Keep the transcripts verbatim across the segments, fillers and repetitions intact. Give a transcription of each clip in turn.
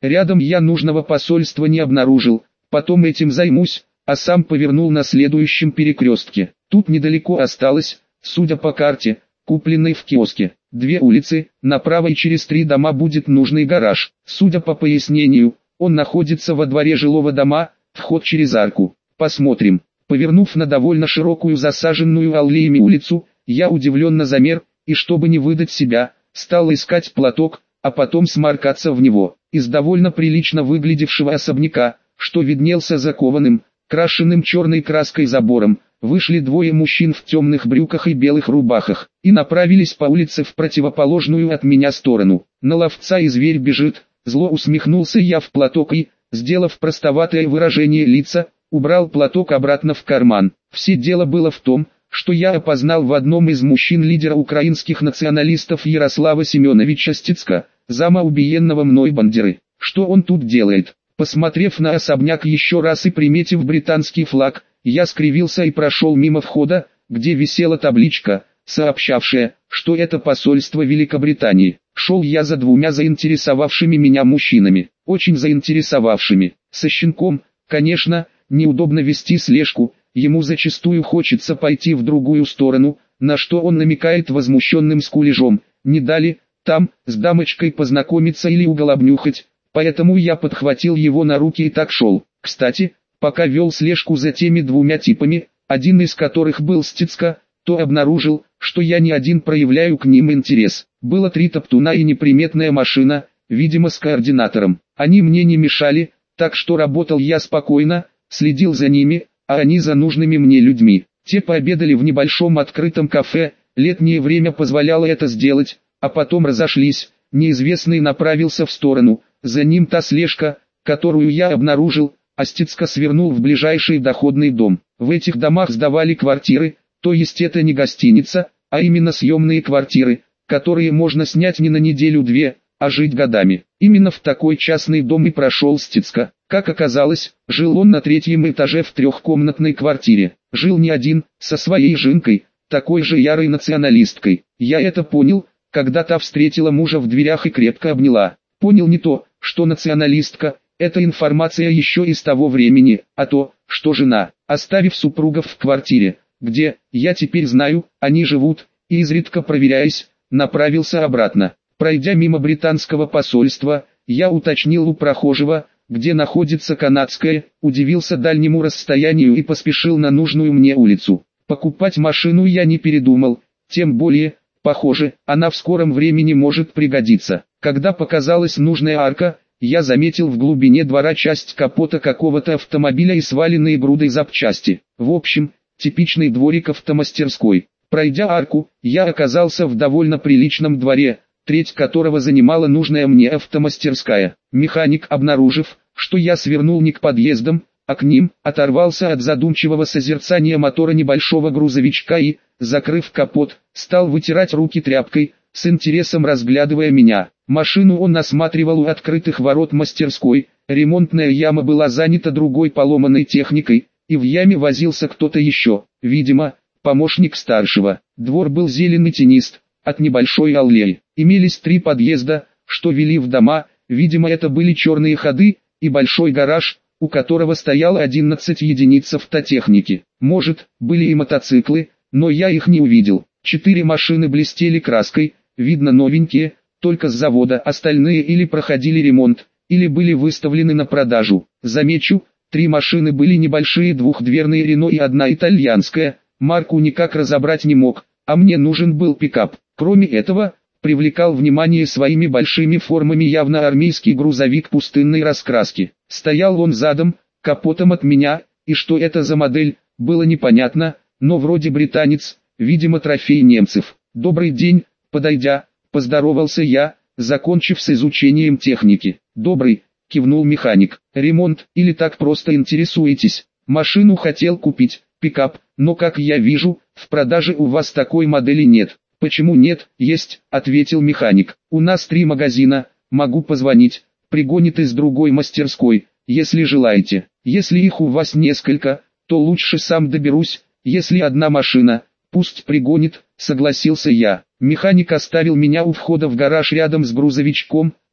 Рядом я нужного посольства не обнаружил, потом этим займусь, а сам повернул на следующем перекрестке. Тут недалеко осталось, судя по карте, купленной в киоске, две улицы, направо и через три дома будет нужный гараж. Судя по пояснению, он находится во дворе жилого дома, вход через арку. Посмотрим. Повернув на довольно широкую засаженную аллеями улицу, я удивленно замер, и чтобы не выдать себя, стал искать платок, а потом сморкаться в него. Из довольно прилично выглядевшего особняка, что виднелся закованным, крашенным черной краской забором, вышли двое мужчин в темных брюках и белых рубахах, и направились по улице в противоположную от меня сторону. На ловца и зверь бежит, зло усмехнулся я в платок и, сделав простоватое выражение лица, убрал платок обратно в карман. Все дело было в том, что я опознал в одном из мужчин лидера украинских националистов Ярослава Семеновича Стецка, зама убиенного мной Бандеры. Что он тут делает? Посмотрев на особняк еще раз и приметив британский флаг, я скривился и прошел мимо входа, где висела табличка, сообщавшая, что это посольство Великобритании. Шел я за двумя заинтересовавшими меня мужчинами, очень заинтересовавшими. Со щенком, конечно, неудобно вести слежку, ему зачастую хочется пойти в другую сторону, на что он намекает возмущенным скулежом, не дали, там, с дамочкой познакомиться или угол обнюхать, поэтому я подхватил его на руки и так шел. Кстати, пока вел слежку за теми двумя типами, один из которых был Стецка, то обнаружил, что я не один проявляю к ним интерес. Было три топтуна и неприметная машина, видимо с координатором. Они мне не мешали, так что работал я спокойно, следил за ними, а они за нужными мне людьми. Те пообедали в небольшом открытом кафе, летнее время позволяло это сделать, а потом разошлись. Неизвестный направился в сторону, за ним та слежка, которую я обнаружил, а Стецка свернул в ближайший доходный дом. В этих домах сдавали квартиры, то есть это не гостиница, а именно съемные квартиры, которые можно снять не на неделю-две, а жить годами. Именно в такой частный дом и прошел Стецка. Как оказалось, жил он на третьем этаже в трехкомнатной квартире. Жил не один, со своей жинкой, такой же ярой националисткой. Я это понял, когда та встретила мужа в дверях и крепко обняла. Понял не то, что националистка, это информация еще из того времени, а то, что жена, оставив супругов в квартире, где, я теперь знаю, они живут, и изредка проверяясь, направился обратно. Пройдя мимо британского посольства, я уточнил у прохожего, где находится канадское, удивился дальнему расстоянию и поспешил на нужную мне улицу. Покупать машину я не передумал, тем более, похоже, она в скором времени может пригодиться. Когда показалась нужная арка, я заметил в глубине двора часть капота какого-то автомобиля и сваленные грудой запчасти. В общем, типичный дворик автомастерской. Пройдя арку, я оказался в довольно приличном дворе, треть которого занимала нужная мне автомастерская. Механик, обнаружив, что я свернул не к подъездам, а к ним, оторвался от задумчивого созерцания мотора небольшого грузовичка и, закрыв капот, стал вытирать руки тряпкой, с интересом разглядывая меня. Машину он осматривал у открытых ворот мастерской, ремонтная яма была занята другой поломанной техникой, и в яме возился кто-то еще, видимо, помощник старшего. Двор был зеленый тенист, от небольшой аллеи. Имелись три подъезда, что вели в дома, видимо это были черные ходы, и большой гараж, у которого стояло одиннадцать единиц автотехники. Может, были и мотоциклы, но я их не увидел. Четыре машины блестели краской, видно новенькие, только с завода, остальные или проходили ремонт, или были выставлены на продажу. Замечу, три машины были небольшие двухдверные Рено и одна итальянская, марку никак разобрать не мог, а мне нужен был пикап. Кроме этого, привлекал внимание своими большими формами явно армейский грузовик пустынной раскраски. Стоял он задом, капотом от меня, и что это за модель, было непонятно, но вроде британец, видимо трофей немцев. «Добрый день», подойдя, поздоровался я, закончив с изучением техники. «Добрый», кивнул механик. «Ремонт, или так просто интересуетесь?» «Машину хотел купить, пикап, но как я вижу, в продаже у вас такой модели нет». «Почему нет?» «Есть», ответил механик. «У нас три магазина, могу позвонить, пригонит из другой мастерской, если желаете. Если их у вас несколько, то лучше сам доберусь, если одна машина, пусть пригонит», согласился я. Механик оставил меня у входа в гараж рядом с грузовичком,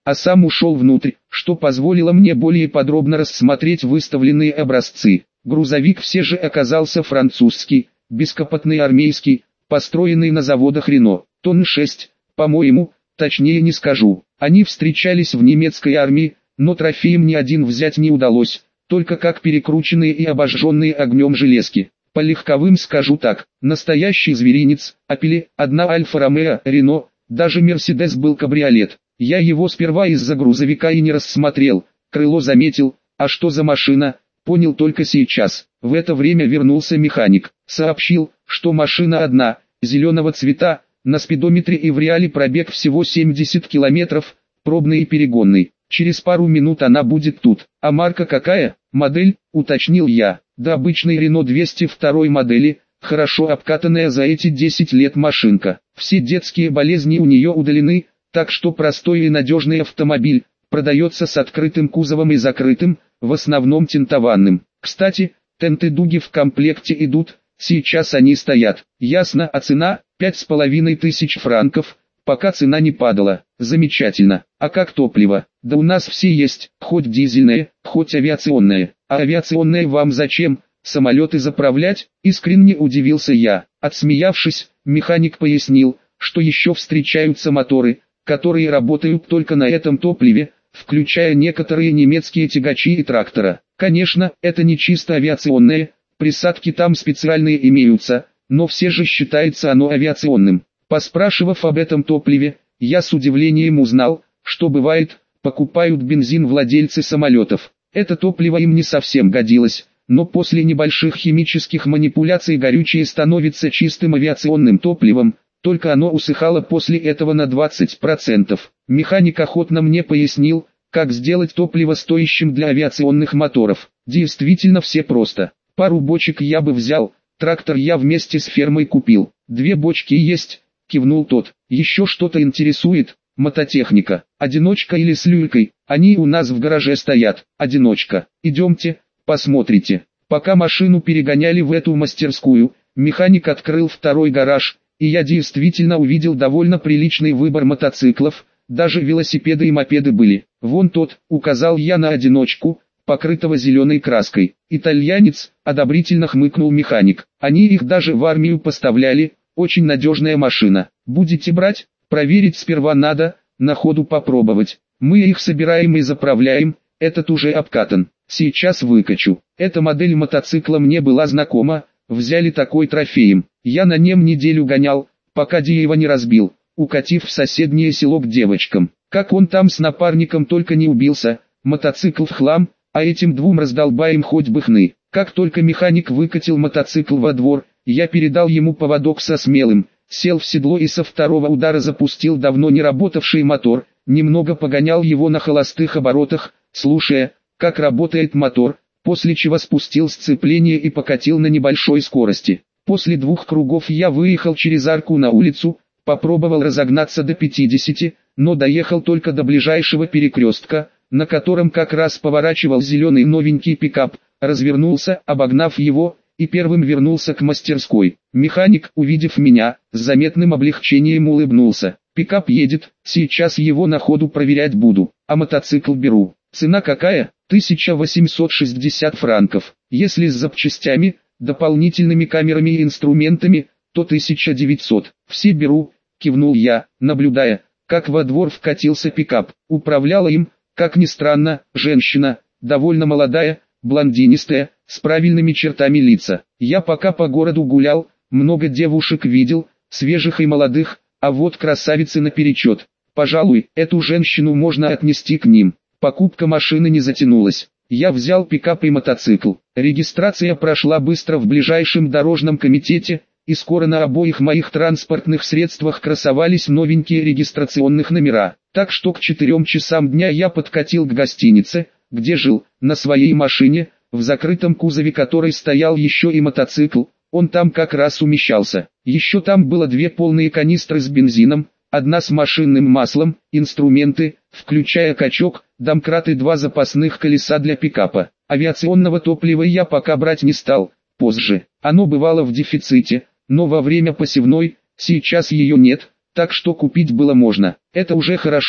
а сам ушел внутрь, что позволило мне более подробно рассмотреть выставленные образцы. Грузовик все же оказался французский, бескопотный армейский, построенный на заводах Рено, тонн шесть, по-моему, точнее не скажу. Они встречались в немецкой армии, но трофеем ни один взять не удалось, только как перекрученные и обожженные огнем железки. По легковым скажу так, настоящий зверинец, Опели, одна Альфа-Ромео, Рено, даже Мерседес был кабриолет. Я его сперва из-за грузовика и не рассмотрел, крыло заметил, а что за машина, понял только сейчас. В это время вернулся механик, сообщил, что машина одна, зеленого цвета, на спидометре и в реале пробег всего семьдесят километров, пробный и перегонный. Через пару минут она будет тут. А марка какая? Модель, уточнил я. Да обычный Рено двести второй модели, хорошо обкатанная за эти десять лет машинка. Все детские болезни у нее удалены, так что простой и надежный автомобиль, продается с открытым кузовом и закрытым, в основном тентованным. Кстати, тенты-дуги в комплекте идут, сейчас они стоят. Ясно, а цена – пять с половиной тысяч франков, пока цена не падала. Замечательно. А как топливо? Да у нас все есть, хоть дизельное, хоть авиационное. А авиационное вам зачем? Самолеты заправлять? Искренне удивился я. Отсмеявшись, механик пояснил, что еще встречаются моторы, которые работают только на этом топливе, включая некоторые немецкие тягачи и трактора. Конечно, это не чисто авиационное, присадки там специальные имеются, но все же считается оно авиационным. Поспрашивав об этом топливе, я с удивлением узнал, что бывает, покупают бензин владельцы самолетов. Это топливо им не совсем годилось, но после небольших химических манипуляций горючее становится чистым авиационным топливом, только оно усыхало после этого на двадцать процентов. Механик охотно мне пояснил, как сделать топливо стоящим для авиационных моторов. Действительно все просто. Пару бочек я бы взял, трактор я вместе с фермой купил. Две бочки есть, кивнул тот. Еще что-то интересует? Мототехника. Одиночка или с люлькой? Они у нас в гараже стоят. Одиночка. Идемте, посмотрите. Пока машину перегоняли в эту мастерскую, механик открыл второй гараж, и я действительно увидел довольно приличный выбор мотоциклов, даже велосипеды и мопеды были. Вон тот, указал я на одиночку, покрытого зеленой краской. Итальянец, одобрительно хмыкнул механик. Они их даже в армию поставляли, очень надежная машина. Будете брать? Проверить сперва надо, на ходу попробовать. Мы их собираем и заправляем, этот уже обкатан. Сейчас выкачу. Эта модель мотоцикла мне была знакома, взяли такой трофеем. Я на нем неделю гонял, пока Диева не разбил, укатив в соседнее село к девочкам. Как он там с напарником только не убился, мотоцикл в хлам, а этим двум раздолбаем хоть бы хны. Как только механик выкатил мотоцикл во двор, я передал ему поводок со смелым, сел в седло и со второго удара запустил давно не работавший мотор, немного погонял его на холостых оборотах, слушая, как работает мотор, после чего спустил сцепление и покатил на небольшой скорости. После двух кругов я выехал через арку на улицу, попробовал разогнаться до пятидесяти, но доехал только до ближайшего перекрестка, на котором как раз поворачивал зеленый новенький пикап, развернулся, обогнав его, и первым вернулся к мастерской. Механик, увидев меня, с заметным облегчением улыбнулся. Пикап едет, сейчас его на ходу проверять буду, а мотоцикл беру. Цена какая? тысяча восемьсот шестьдесят франков. Если с запчастями, дополнительными камерами и инструментами, то тысяча девятьсот. Все беру, кивнул я, наблюдая, как во двор вкатился пикап. Управляла им, как ни странно, женщина, довольно молодая, блондинистая, с правильными чертами лица. Я пока по городу гулял, много девушек видел, свежих и молодых, а вот красавицы наперечет. Пожалуй, эту женщину можно отнести к ним. Покупка машины не затянулась. Я взял пикап и мотоцикл. Регистрация прошла быстро в ближайшем дорожном комитете, и скоро на обоих моих транспортных средствах красовались новенькие регистрационных номера. Так что к четырем часам дня я подкатил к гостинице, где жил, на своей машине, в закрытом кузове которой стоял еще и мотоцикл, он там как раз умещался. Еще там было две полные канистры с бензином, одна с машинным маслом, инструменты, включая качок, домкрат и два запасных колеса для пикапа. Авиационного топлива я пока брать не стал, позже. Оно бывало в дефиците, но во время посевной, сейчас ее нет, так что купить было можно. Это уже хорошо,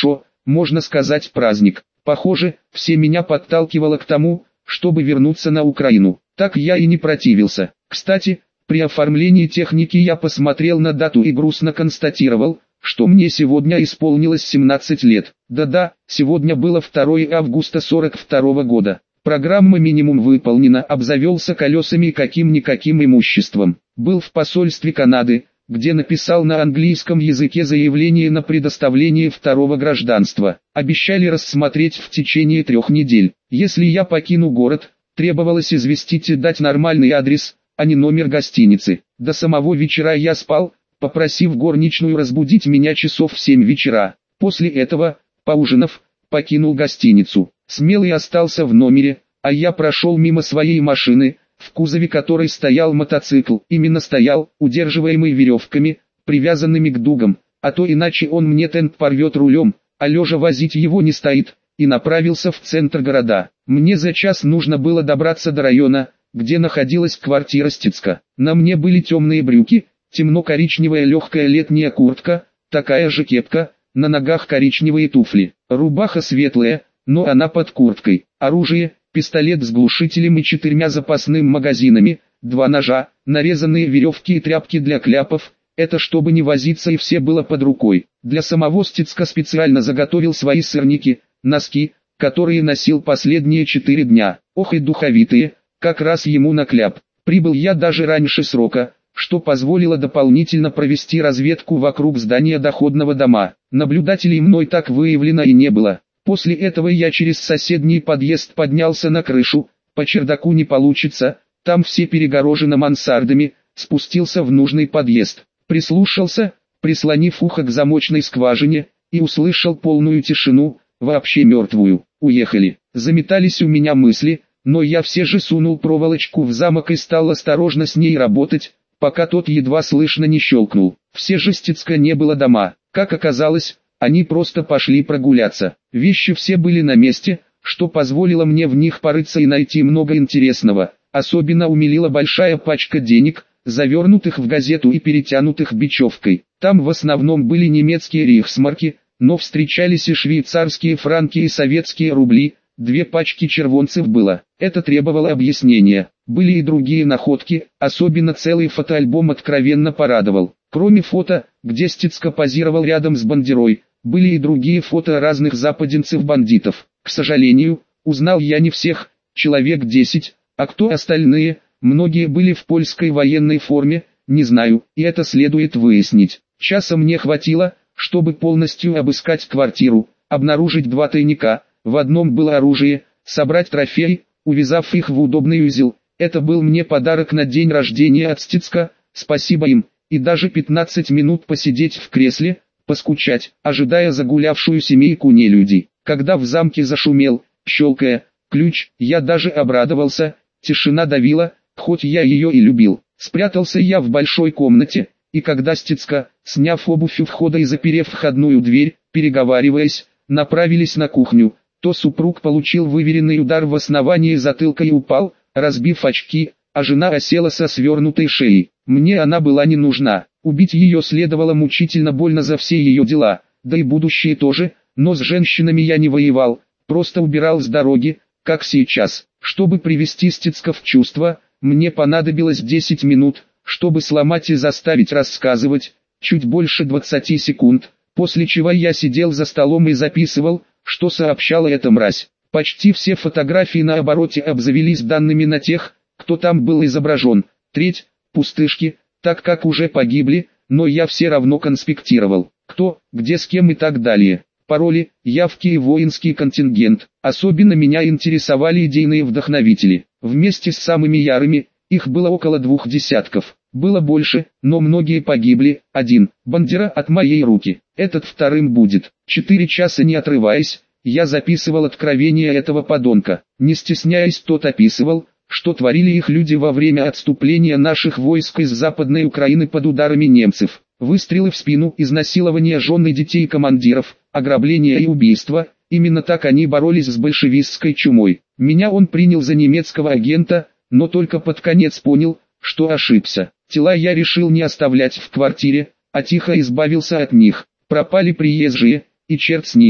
можно сказать, праздник. Похоже, все меня подталкивало к тому, чтобы вернуться на Украину. Так я и не противился. Кстати, при оформлении техники я посмотрел на дату и грустно констатировал, что мне сегодня исполнилось семнадцать лет. Да-да, сегодня было второе августа сорок второго года. Программа минимум выполнена, обзавелся колесами и каким-никаким имуществом. Был в посольстве Канады, где написал на английском языке заявление на предоставление второго гражданства. Обещали рассмотреть в течение трех недель. Если я покину город, требовалось известить и дать нормальный адрес, а не номер гостиницы. До самого вечера я спал, попросив горничную разбудить меня часов в семь вечера. После этого, поужинав, покинул гостиницу. Смелый остался в номере, а я прошел мимо своей машины, в кузове которой стоял мотоцикл. Именно стоял, удерживаемый веревками, привязанными к дугам, а то иначе он мне тент порвет рулем, а лежа возить его не стоит, и направился в центр города. Мне за час нужно было добраться до района, где находилась квартира Стецка. На мне были темные брюки, темно-коричневая легкая летняя куртка, такая же кепка, на ногах коричневые туфли. Рубаха светлая, но она под курткой. Оружие, пистолет с глушителем и четырьмя запасными магазинами, два ножа, нарезанные веревки и тряпки для кляпов. Это чтобы не возиться и все было под рукой. Для самого Стецка специально заготовил свои сырники, носки, которые носил последние четыре дня. Ох и духовитые, как раз ему на кляп. Прибыл я даже раньше срока, что позволило дополнительно провести разведку вокруг здания доходного дома. Наблюдателей мной так выявлено и не было. После этого я через соседний подъезд поднялся на крышу, по чердаку не получится, там все перегорожено мансардами, спустился в нужный подъезд. Прислушался, прислонив ухо к замочной скважине, и услышал полную тишину, вообще мертвую. Уехали. Заметались у меня мысли, но я все же сунул проволочку в замок и стал осторожно с ней работать, пока тот едва слышно не щелкнул. Все же Стецка не было дома. Как оказалось, они просто пошли прогуляться. Вещи все были на месте, что позволило мне в них порыться и найти много интересного. Особенно умилила большая пачка денег, завернутых в газету и перетянутых бечевкой. Там в основном были немецкие рейхсмарки, но встречались и швейцарские франки и советские рубли. Две пачки червонцев было. Это требовало объяснения. Были и другие находки, особенно целый фотоальбом откровенно порадовал. Кроме фото, где Стецка позировал рядом с бандерой, были и другие фото разных западенцев-бандитов. К сожалению, узнал я не всех, человек десять, а кто остальные, многие были в польской военной форме, не знаю, и это следует выяснить. Часа мне хватило, чтобы полностью обыскать квартиру, обнаружить два тайника, в одном было оружие, собрать трофеи, увязав их в удобный узел. Это был мне подарок на день рождения от Стецка, спасибо им, и даже пятнадцать минут посидеть в кресле, поскучать, ожидая загулявшую семейку нелюдей. Когда в замке зашумел, щелкая, ключ, я даже обрадовался, тишина давила, хоть я ее и любил. Спрятался я в большой комнате, и когда Стецка, сняв обувь у входа и заперев входную дверь, переговариваясь, направились на кухню, то супруг получил выверенный удар в основание затылка и упал, разбив очки, а жена осела со свернутой шеей. Мне она была не нужна, убить ее следовало мучительно больно за все ее дела, да и будущее тоже, но с женщинами я не воевал, просто убирал с дороги, как сейчас. Чтобы привести Стецка в чувство, мне понадобилось десять минут, чтобы сломать и заставить рассказывать, чуть больше двадцати секунд, после чего я сидел за столом и записывал, что сообщала эта мразь. Почти все фотографии на обороте обзавелись данными на тех, кто там был изображен. Треть – пустышки, так как уже погибли, но я все равно конспектировал, кто, где с кем и так далее. Пароли, явки и воинский контингент. Особенно меня интересовали идейные вдохновители. Вместе с самыми ярыми, их было около двух десятков. Было больше, но многие погибли. Один, Бандера от моей руки. Этот вторым будет. Четыре часа не отрываясь, я записывал откровения этого подонка. Не стесняясь, тот описывал, что творили их люди во время отступления наших войск из Западной Украины под ударами немцев. Выстрелы в спину, изнасилование жен и детей командиров, ограбление и убийство. Именно так они боролись с большевистской чумой. Меня он принял за немецкого агента, но только под конец понял, что ошибся. Тела я решил не оставлять в квартире, а тихо избавился от них. Пропали приезжие, и черт с ними.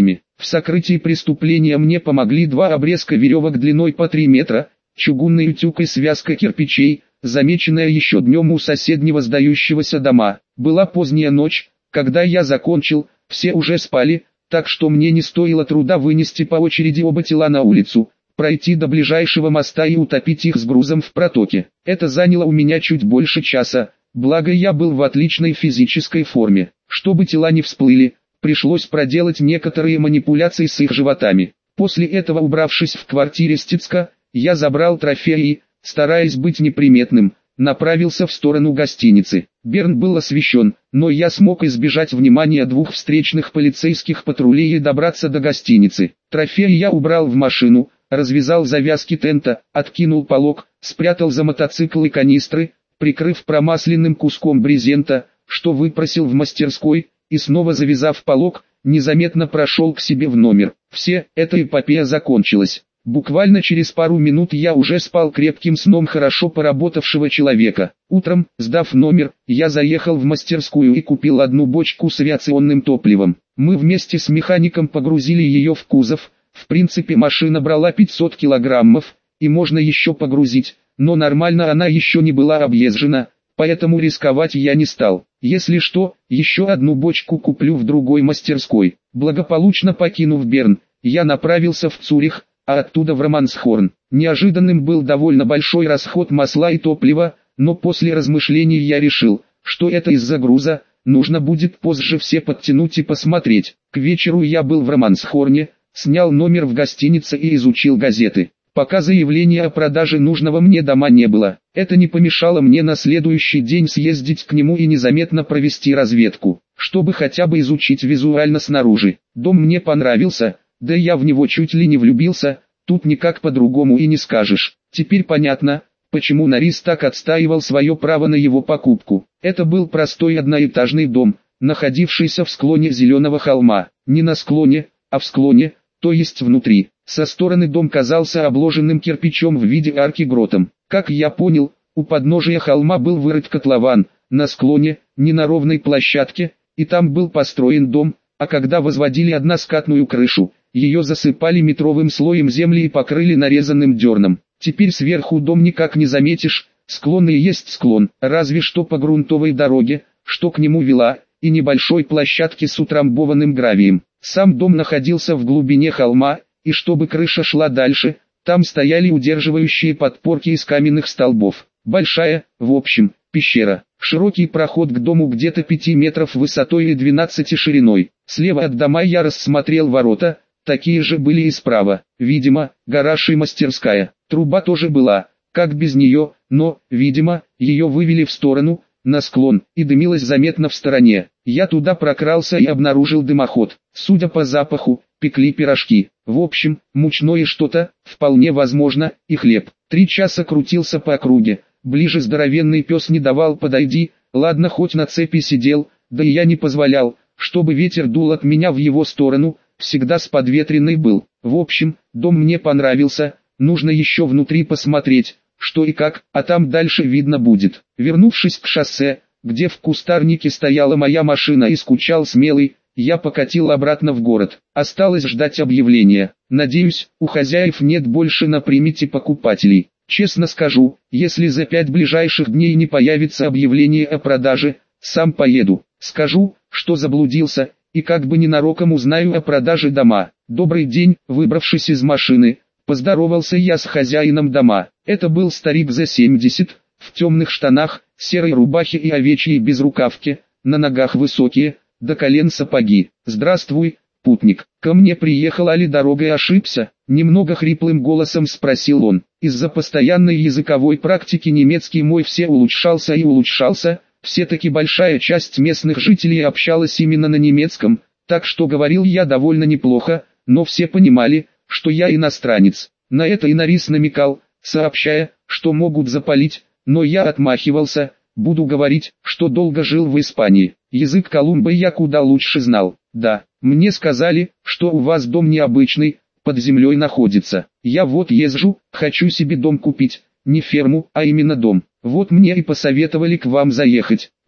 В сокрытии преступления мне помогли два обрезка веревок длиной по три метра, чугунный утюг и связка кирпичей, замеченная еще днем у соседнего сдающегося дома. Была поздняя ночь, когда я закончил, все уже спали, так что мне не стоило труда вынести по очереди оба тела на улицу, пройти до ближайшего моста и утопить их с грузом в протоке. Это заняло у меня чуть больше часа, благо я был в отличной физической форме. Чтобы тела не всплыли, пришлось проделать некоторые манипуляции с их животами. После этого, убравшись в квартире Стицка, я забрал трофеи и, стараясь быть неприметным, направился в сторону гостиницы. Берн был освещен, но я смог избежать внимания двух встречных полицейских патрулей и добраться до гостиницы. Трофеи я убрал в машину, развязал завязки тента, откинул полог, спрятал за мотоцикл и канистры, прикрыв промасленным куском брезента, что выпросил в мастерской, и снова завязав полог, незаметно прошел к себе в номер. Все, эта эпопея закончилась. Буквально через пару минут я уже спал крепким сном хорошо поработавшего человека. Утром, сдав номер, я заехал в мастерскую и купил одну бочку с авиационным топливом. Мы вместе с механиком погрузили ее в кузов. В принципе, машина брала пятьсот килограммов, и можно еще погрузить, но нормально она еще не была объезжена, поэтому рисковать я не стал. Если что, еще одну бочку куплю в другой мастерской. Благополучно покинув Берн, я направился в Цюрих, а оттуда в Романсхорн. Неожиданным был довольно большой расход масла и топлива, но после размышлений я решил, что это из-за груза, нужно будет позже все подтянуть и посмотреть. К вечеру я был в Романсхорне, снял номер в гостинице и изучил газеты. Пока заявления о продаже нужного мне дома не было, это не помешало мне на следующий день съездить к нему и незаметно провести разведку, чтобы хотя бы изучить визуально снаружи. Дом мне понравился, да я в него чуть ли не влюбился, тут никак по-другому и не скажешь. Теперь понятно, почему Норрис так отстаивал свое право на его покупку. Это был простой одноэтажный дом, находившийся в склоне зеленого холма. Не на склоне, а в склоне, то есть внутри. Со стороны дом казался обложенным кирпичом в виде арки гротом. Как я понял, у подножия холма был вырыт котлован, на склоне, не на ровной площадке, и там был построен дом, а когда возводили односкатную крышу, ее засыпали метровым слоем земли и покрыли нарезанным дерном. Теперь сверху дом никак не заметишь, склон и есть склон, разве что по грунтовой дороге, что к нему вела, и небольшой площадке с утрамбованным гравием. Сам дом находился в глубине холма, и чтобы крыша шла дальше, там стояли удерживающие подпорки из каменных столбов. Большая, в общем, пещера. Широкий проход к дому где-то пяти метров высотой и двенадцати шириной. Слева от дома я рассмотрел ворота, такие же были и справа. Видимо, гараж и мастерская. Труба тоже была, как без нее, но, видимо, ее вывели в сторону, на склон, и дымилась заметно в стороне. Я туда прокрался и обнаружил дымоход. Судя по запаху, пекли пирожки. В общем, мучное что-то, вполне возможно, и хлеб. Три часа крутился по округе. Ближе здоровенный пес не давал подойди, ладно хоть на цепи сидел, да и я не позволял, чтобы ветер дул от меня в его сторону, всегда с подветренной был. В общем, дом мне понравился, нужно еще внутри посмотреть, что и как, а там дальше видно будет. Вернувшись к шоссе, где в кустарнике стояла моя машина и скучал Смелый, я покатил обратно в город. Осталось ждать объявления. Надеюсь, у хозяев нет больше на примете покупателей. Честно скажу, если за пять ближайших дней не появится объявление о продаже, сам поеду. Скажу, что заблудился, и как бы ненароком узнаю о продаже дома. Добрый день, выбравшись из машины, поздоровался я с хозяином дома. Это был старик за семьдесят, в темных штанах, серой рубахе и овечьей безрукавке, на ногах высокие, до колен сапоги. «Здравствуй, путник, ко мне приехал, али дорогой ошибся?» Немного хриплым голосом спросил он. Из-за постоянной языковой практики немецкий мой все улучшался и улучшался, все-таки большая часть местных жителей общалась именно на немецком, так что говорил я довольно неплохо, но все понимали, что я иностранец. На это и Норрис намекал, сообщая, что могут запалить, но я отмахивался, буду говорить, что долго жил в Испании. Язык Колумба я куда лучше знал. Да, мне сказали, что у вас дом необычный, под землей находится. Я вот езжу, хочу себе дом купить, не ферму, а именно дом. Вот мне и посоветовали к вам заехать.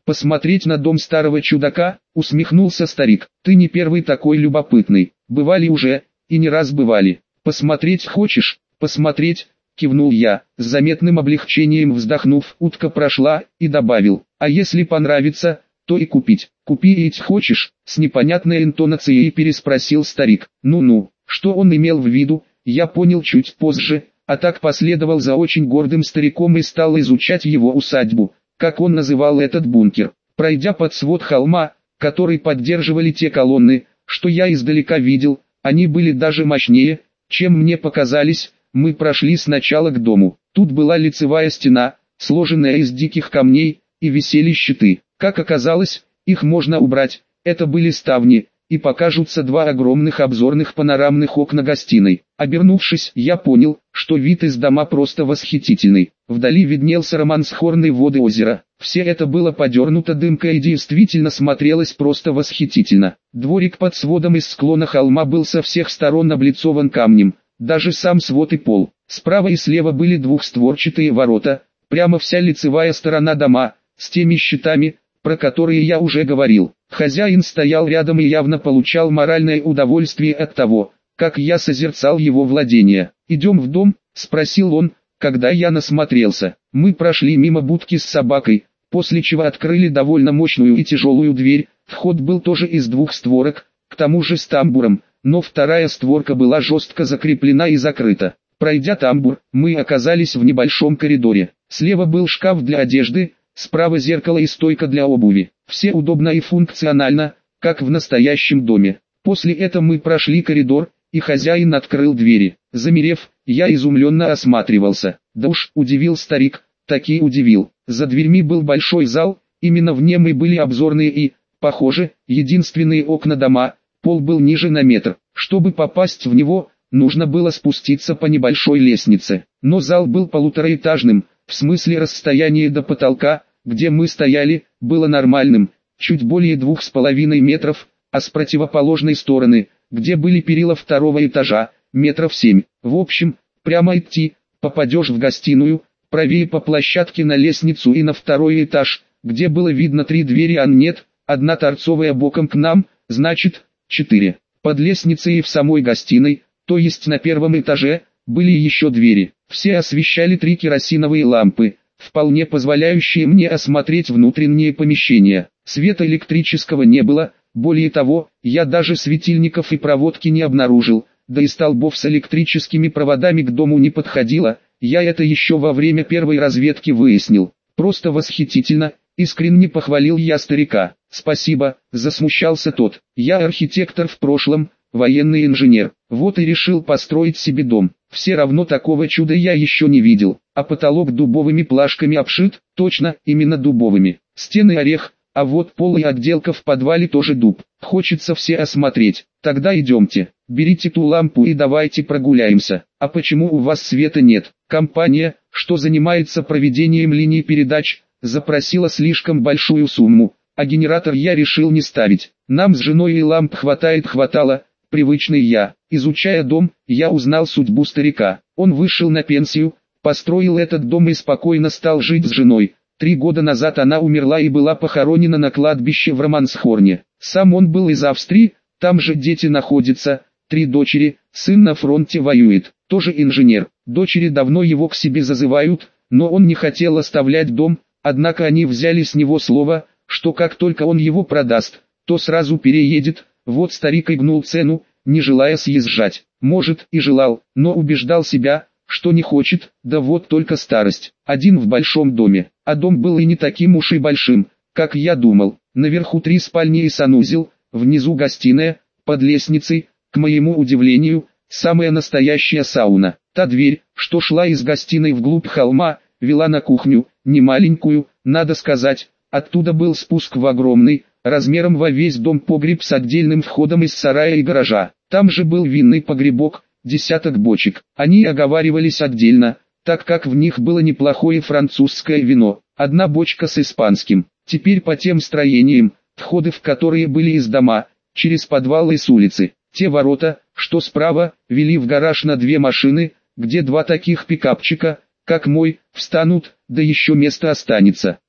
Посмотреть на дом старого чудака, усмехнулся старик. Ты не первый такой любопытный, бывали уже, и не раз бывали. Посмотреть хочешь? Посмотреть, кивнул я, с заметным облегчением вздохнув, утка прошла, и добавил, а если понравится, то и купить. Купить хочешь? С непонятной интонацией переспросил старик. Ну-ну, что он имел в виду, я понял чуть позже, а так последовал за очень гордым стариком и стал изучать его усадьбу, как он называл этот бункер. Пройдя под свод холма, который поддерживали те колонны, что я издалека видел, они были даже мощнее, чем мне показались. Мы прошли сначала к дому. Тут была лицевая стена, сложенная из диких камней, и висели щиты. Как оказалось, их можно убрать, это были ставни, и покажутся два огромных обзорных панорамных окна гостиной. Обернувшись, я понял, что вид из дома просто восхитительный. Вдали виднелся романсхорной воды озера. Все это было подернуто дымкой и действительно смотрелось просто восхитительно. Дворик под сводом из склона холма был со всех сторон облицован камнем, даже сам свод и пол. Справа и слева были двухстворчатые ворота, прямо вся лицевая сторона дома, с теми щитами, про которые я уже говорил. Хозяин стоял рядом и явно получал моральное удовольствие от того, как я созерцал его владения. «Идем в дом?» – спросил он, когда я насмотрелся. Мы прошли мимо будки с собакой, после чего открыли довольно мощную и тяжелую дверь. Вход был тоже из двух створок, к тому же с тамбуром, но вторая створка была жестко закреплена и закрыта. Пройдя тамбур, мы оказались в небольшом коридоре. Слева был шкаф для одежды, справа зеркало и стойка для обуви. Все удобно и функционально, как в настоящем доме. После этого мы прошли коридор, и хозяин открыл двери. Замерев, я изумленно осматривался. Да уж, удивил старик, таки удивил. За дверьми был большой зал, именно в нем и были обзорные и, похоже, единственные окна дома. Пол был ниже на метр. Чтобы попасть в него, нужно было спуститься по небольшой лестнице. Но зал был полутораэтажным, в смысле расстояние до потолка, где мы стояли, было нормальным, чуть более двух с половиной метров, а с противоположной стороны, где были перила второго этажа, метров семь. В общем, прямо идти, попадешь в гостиную, правее по площадке на лестницу и на второй этаж, где было видно три двери, а нет, одна торцовая боком к нам, значит, четыре. Под лестницей и в самой гостиной, то есть на первом этаже, были еще двери. Все освещали три керосиновые лампы, вполне позволяющие мне осмотреть внутренние помещения. Света электрического не было, более того, я даже светильников и проводки не обнаружил, да и столбов с электрическими проводами к дому не подходило, я это еще во время первой разведки выяснил. Просто восхитительно, искренне похвалил я старика. Спасибо, засмущался тот, я архитектор в прошлом, военный инженер, вот и решил построить себе дом. Все равно такого чуда я еще не видел, а потолок дубовыми плашками обшит, точно, именно дубовыми. Стены орех, а вот пол и отделка в подвале тоже дуб. Хочется все осмотреть. Тогда идемте, берите ту лампу и давайте прогуляемся. А почему у вас света нет? Компания, что занимается проведением линий передач, запросила слишком большую сумму, а генератор я решил не ставить. Нам с женой и ламп хватает хватало. Привычный я, изучая дом, я узнал судьбу старика. Он вышел на пенсию, построил этот дом и спокойно стал жить с женой. Три года назад она умерла и была похоронена на кладбище в Романсхорне. Сам он был из Австрии, там же дети находятся, три дочери, сын на фронте воюет, тоже инженер. Дочери давно его к себе зазывают, но он не хотел оставлять дом, однако они взяли с него слово, что как только он его продаст, то сразу переедет. Вот старик и гнул цену, не желая съезжать. Может, и желал, но убеждал себя, что не хочет, да вот только старость. Один в большом доме, а дом был и не таким уж и большим, как я думал. Наверху три спальни и санузел, внизу гостиная, под лестницей, к моему удивлению, самая настоящая сауна. Та дверь, что шла из гостиной вглубь холма, вела на кухню, не маленькую, надо сказать, оттуда был спуск в огромный, размером во весь дом погреб с отдельным входом из сарая и гаража. Там же был винный погребок, десяток бочек. Они оговаривались отдельно, так как в них было неплохое французское вино, одна бочка с испанским. Теперь по тем строениям, входы в которые были из дома, через подвал и с улицы. Те ворота, что справа, вели в гараж на две машины, где два таких пикапчика, как мой, встанут, да еще место останется.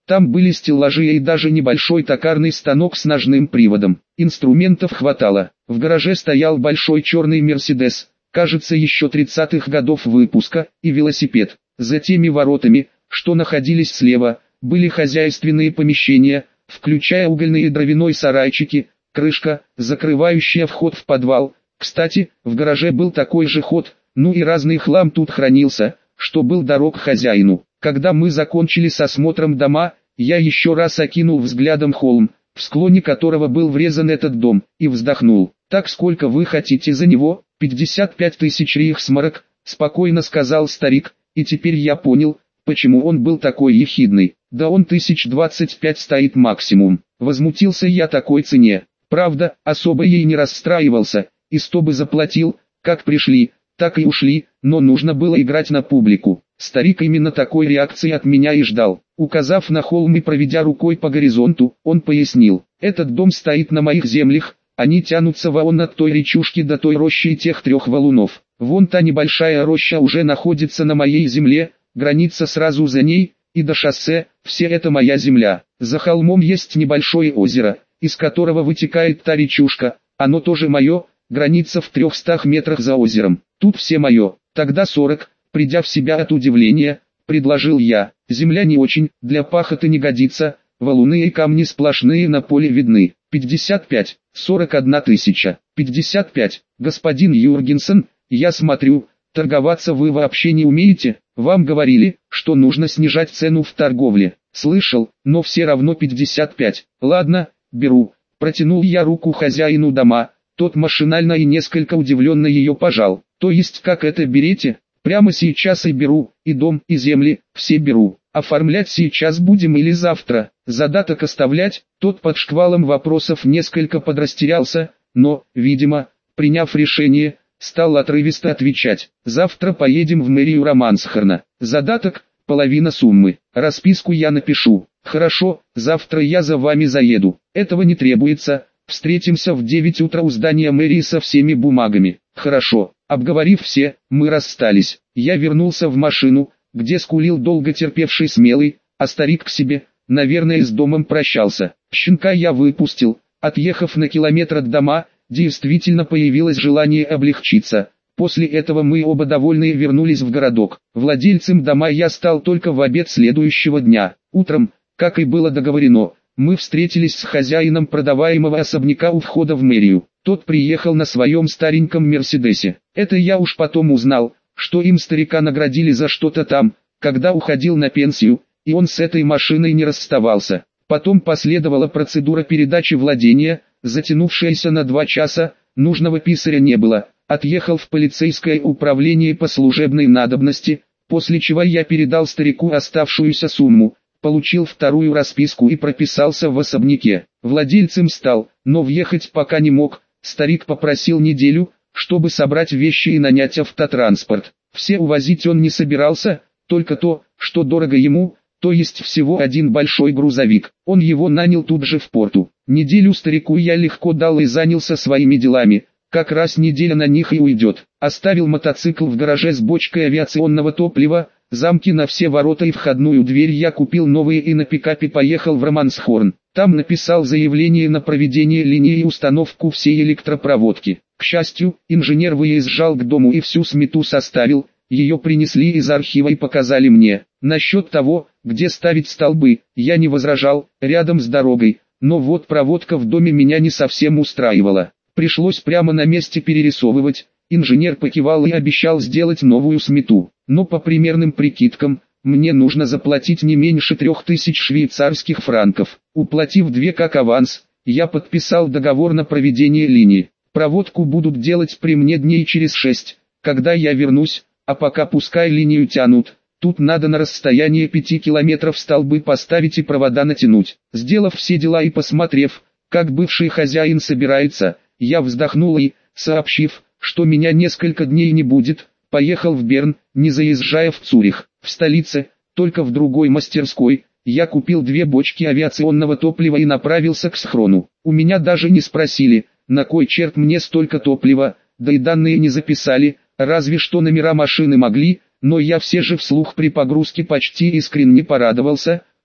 Там были стеллажи и даже небольшой токарный станок с ножным приводом. Инструментов хватало. В гараже стоял большой черный Мерседес, кажется еще тридцатых годов выпуска, и велосипед. За теми воротами, что находились слева, были хозяйственные помещения, включая угольные и дровяной сарайчики, крышка, закрывающая вход в подвал. Кстати, в гараже был такой же ход, ну и разный хлам тут хранился, что был дорог хозяину. Когда мы закончили с осмотром дома, я еще раз окинул взглядом холм, в склоне которого был врезан этот дом, и вздохнул. «Так сколько вы хотите за него?» «пятьдесят пять тысяч рейхсмарок», спокойно сказал старик, и теперь я понял, почему он был такой ехидный. «Да он тысяч двадцать пять стоит максимум». Возмутился я такой цене. Правда, особо ей не расстраивался, и сто бы заплатил, как пришли, так и ушли, но нужно было играть на публику. Старик именно такой реакции от меня и ждал. Указав на холм и проведя рукой по горизонту, он пояснил: «Этот дом стоит на моих землях, они тянутся вон от той речушки до той рощи и тех трех валунов. Вон та небольшая роща уже находится на моей земле, граница сразу за ней, и до шоссе, все это моя земля. За холмом есть небольшое озеро, из которого вытекает та речушка, оно тоже мое, граница в трехстах метрах за озером. Тут все мое». Тогда сорок, придя в себя от удивления, предложил я. «Земля не очень, для пахоты не годится, валуны и камни сплошные на поле видны». «пятьдесят пять, сорок одна тысяча, пятьдесят пять, господин Юргенсен, я смотрю, торговаться вы вообще не умеете, вам говорили, что нужно снижать цену в торговле». «Слышал, но все равно пятьдесят пять, ладно, беру». Протянул я руку хозяину дома, тот машинально и несколько удивленно ее пожал. «То есть как это берете?» «Прямо сейчас и беру, и дом, и земли, все беру. Оформлять сейчас будем или завтра?» Задаток оставлять? Тот под шквалом вопросов несколько подрастерялся, но, видимо, приняв решение, стал отрывисто отвечать: «Завтра поедем в мэрию Романсхорна. Задаток – половина суммы. Расписку я напишу». «Хорошо, завтра я за вами заеду». «Этого не требуется. Встретимся в девять утра у здания мэрии со всеми бумагами». «Хорошо». Обговорив все, мы расстались. Я вернулся в машину, где скулил долго терпевший Смелый, а старик к себе, наверное, с домом прощался. Щенка я выпустил. Отъехав на километр от дома, действительно появилось желание облегчиться. После этого мы оба довольные вернулись в городок. Владельцем дома я стал только в обед следующего дня. Утром, как и было договорено, мы встретились с хозяином продаваемого особняка у входа в мэрию. Тот приехал на своем стареньком Мерседесе. Это я уж потом узнал, что им старика наградили за что-то там, когда уходил на пенсию, и он с этой машиной не расставался. Потом последовала процедура передачи владения, затянувшаяся на два часа, нужного писаря не было. Отъехал в полицейское управление по служебной надобности, после чего я передал старику оставшуюся сумму, получил вторую расписку и прописался в особняке. Владельцем стал, но въехать пока не мог. Старик попросил неделю, чтобы собрать вещи и нанять автотранспорт. Все увозить он не собирался, только то, что дорого ему, то есть всего один большой грузовик. Он его нанял тут же в порту. Неделю старику я легко дал и занялся своими делами. Как раз неделя на них и уйдет. Оставил мотоцикл в гараже с бочкой авиационного топлива, замки на все ворота и входную дверь я купил новые и на пикапе поехал в Романсхорн. Там написал заявление на проведение линии и установку всей электропроводки. К счастью, инженер выезжал к дому и всю смету составил, ее принесли из архива и показали мне. Насчет того, где ставить столбы, я не возражал, рядом с дорогой, но вот проводка в доме меня не совсем устраивала. Пришлось прямо на месте перерисовывать. Инженер покивал и обещал сделать новую смету, но по примерным прикидкам, мне нужно заплатить не меньше трех тысяч швейцарских франков. Уплатив две как аванс, я подписал договор на проведение линии. Проводку будут делать при мне дней через шесть, когда я вернусь, а пока пускай линию тянут. Тут надо на расстояние пяти километров столбы поставить и провода натянуть. Сделав все дела и посмотрев, как бывший хозяин собирается, я вздохнул и, сообщив, что меня несколько дней не будет, поехал в Берн, не заезжая в Цюрих. В столице, только в другой мастерской, я купил две бочки авиационного топлива и направился к схрону. У меня даже не спросили, на кой черт мне столько топлива, да и данные не записали, разве что номера машины могли, но я все же вслух при погрузке почти искренне порадовался,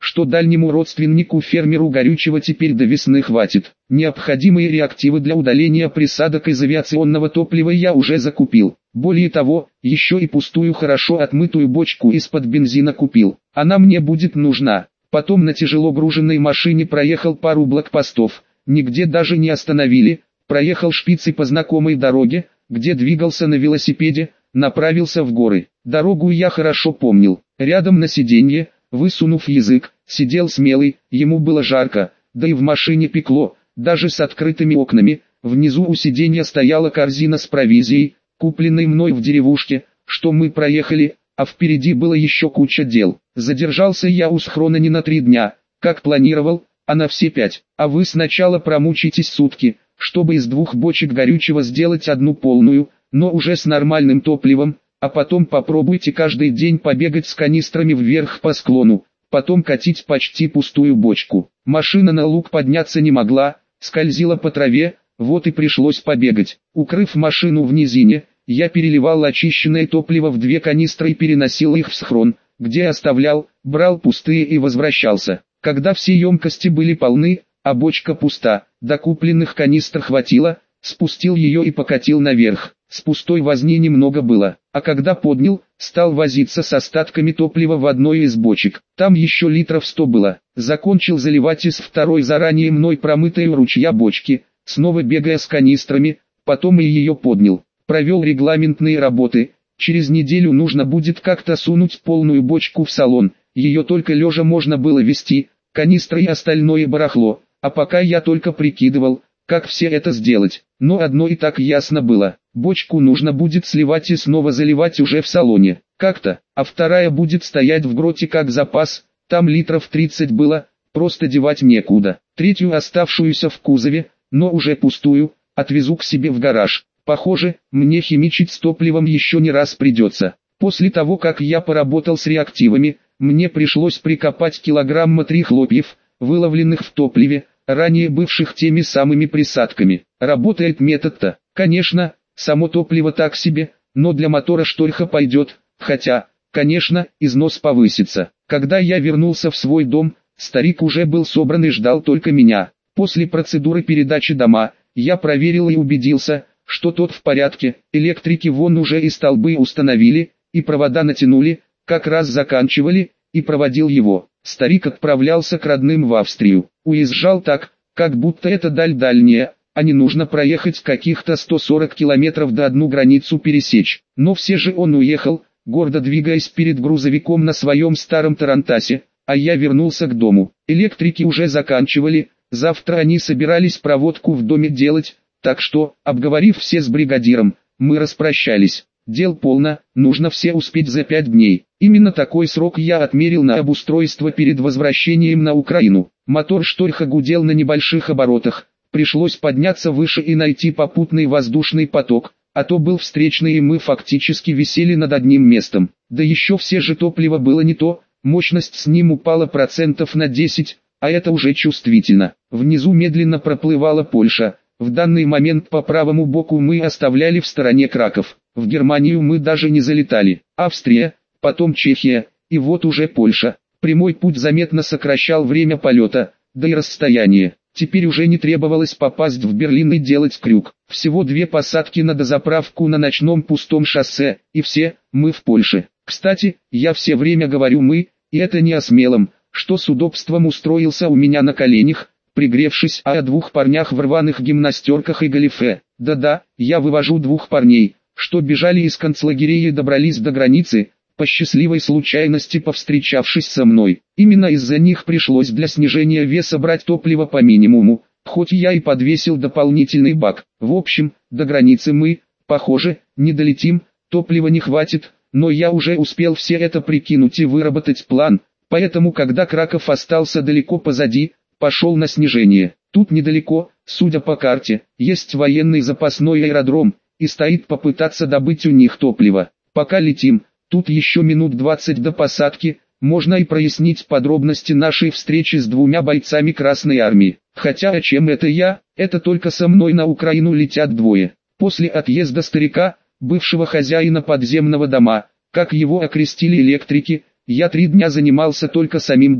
что дальнему родственнику-фермеру горючего теперь до весны хватит. Необходимые реактивы для удаления присадок из авиационного топлива я уже закупил. Более того, еще и пустую хорошо отмытую бочку из-под бензина купил. Она мне будет нужна. Потом на тяжело груженной машине проехал пару блокпостов, нигде даже не остановили, проехал шпицей по знакомой дороге, где двигался на велосипеде, направился в горы. Дорогу я хорошо помнил. Рядом на сиденье, высунув язык, сидел смелый, ему было жарко, да и в машине пекло, даже с открытыми окнами. Внизу у сиденья стояла корзина с провизией, купленной мной в деревушке, что мы проехали, а впереди было еще куча дел. Задержался я у схрона не на три дня, как планировал, а на все пять. А вы сначала промучитесь сутки, чтобы из двух бочек горючего сделать одну полную, но уже с нормальным топливом, а потом попробуйте каждый день побегать с канистрами вверх по склону, потом катить почти пустую бочку. Машина на луг подняться не могла, скользила по траве, вот и пришлось побегать. Укрыв машину в низине, я переливал очищенное топливо в две канистры и переносил их в схрон, где оставлял, брал пустые и возвращался. Когда все емкости были полны, а бочка пуста, до купленных канистр хватило, спустил ее и покатил наверх. С пустой возни немного было, а когда поднял, стал возиться с остатками топлива в одной из бочек. Там еще литров сто было. Закончил заливать из второй заранее мной промытой у ручья бочки, снова бегая с канистрами, потом и ее поднял. Провел регламентные работы. Через неделю нужно будет как-то сунуть полную бочку в салон, ее только лежа можно было везти, канистры и остальное барахло, а пока я только прикидывал, как все это сделать. Но одно и так ясно было, бочку нужно будет сливать и снова заливать уже в салоне, как-то, а вторая будет стоять в гроте как запас, там литров тридцать было, просто девать некуда. Третью, оставшуюся в кузове, но уже пустую, отвезу к себе в гараж. Похоже, мне химичить с топливом еще не раз придется. После того, как я поработал с реактивами, мне пришлось прикопать килограмма три хлопьев, выловленных в топливе, ранее бывших теми самыми присадками. Работает метод-то, конечно, само топливо так себе, но для мотора шторха пойдет, хотя, конечно, износ повысится. Когда я вернулся в свой дом, старик уже был собран и ждал только меня. После процедуры передачи дома, я проверил и убедился, что тот в порядке, электрики вон уже и столбы установили, и провода натянули, как раз заканчивали, и проводил его. Старик отправлялся к родным в Австрию. Уезжал так, как будто это даль дальняя, а не нужно проехать каких-то сто сорок километров до одну границу пересечь. Но все же он уехал, гордо двигаясь перед грузовиком на своем старом тарантасе, а я вернулся к дому. Электрики уже заканчивали, завтра они собирались проводку в доме делать, так что, обговорив все с бригадиром, мы распрощались. Дел полно, нужно все успеть за пять дней. Именно такой срок я отмерил на обустройство перед возвращением на Украину. Мотор шторха гудел на небольших оборотах, пришлось подняться выше и найти попутный воздушный поток, а то был встречный и мы фактически висели над одним местом. Да еще все же топливо было не то, мощность с ним упала процентов на десять, а это уже чувствительно. Внизу медленно проплывала Польша. В данный момент по правому боку мы оставляли в стороне Краков. В Германию мы даже не залетали. Австрия, потом Чехия, и вот уже Польша. Прямой путь заметно сокращал время полета, да и расстояние. Теперь уже не требовалось попасть в Берлин и делать крюк. Всего две посадки на дозаправку на ночном пустом шоссе, и все, мы в Польше. Кстати, я все время говорю «мы», и это не о смелом, что с удобством устроился у меня на коленях, пригревшись, а о двух парнях в рваных гимнастерках и галифе. Да-да, я вывожу двух парней, что бежали из концлагерей и добрались до границы, по счастливой случайности повстречавшись со мной. Именно из-за них пришлось для снижения веса брать топливо по минимуму, хоть я и подвесил дополнительный бак. В общем, до границы мы, похоже, не долетим, топлива не хватит, но я уже успел все это прикинуть и выработать план, поэтому когда Краков остался далеко позади, пошел на снижение. Тут недалеко, судя по карте, есть военный запасной аэродром, и стоит попытаться добыть у них топливо. Пока летим, тут еще минут двадцать до посадки, можно и прояснить подробности нашей встречи с двумя бойцами Красной Армии. Хотя о чем это я, это только со мной на Украину летят двое. После отъезда старика, бывшего хозяина подземного дома, как его окрестили электрики, я три дня занимался только самим домом.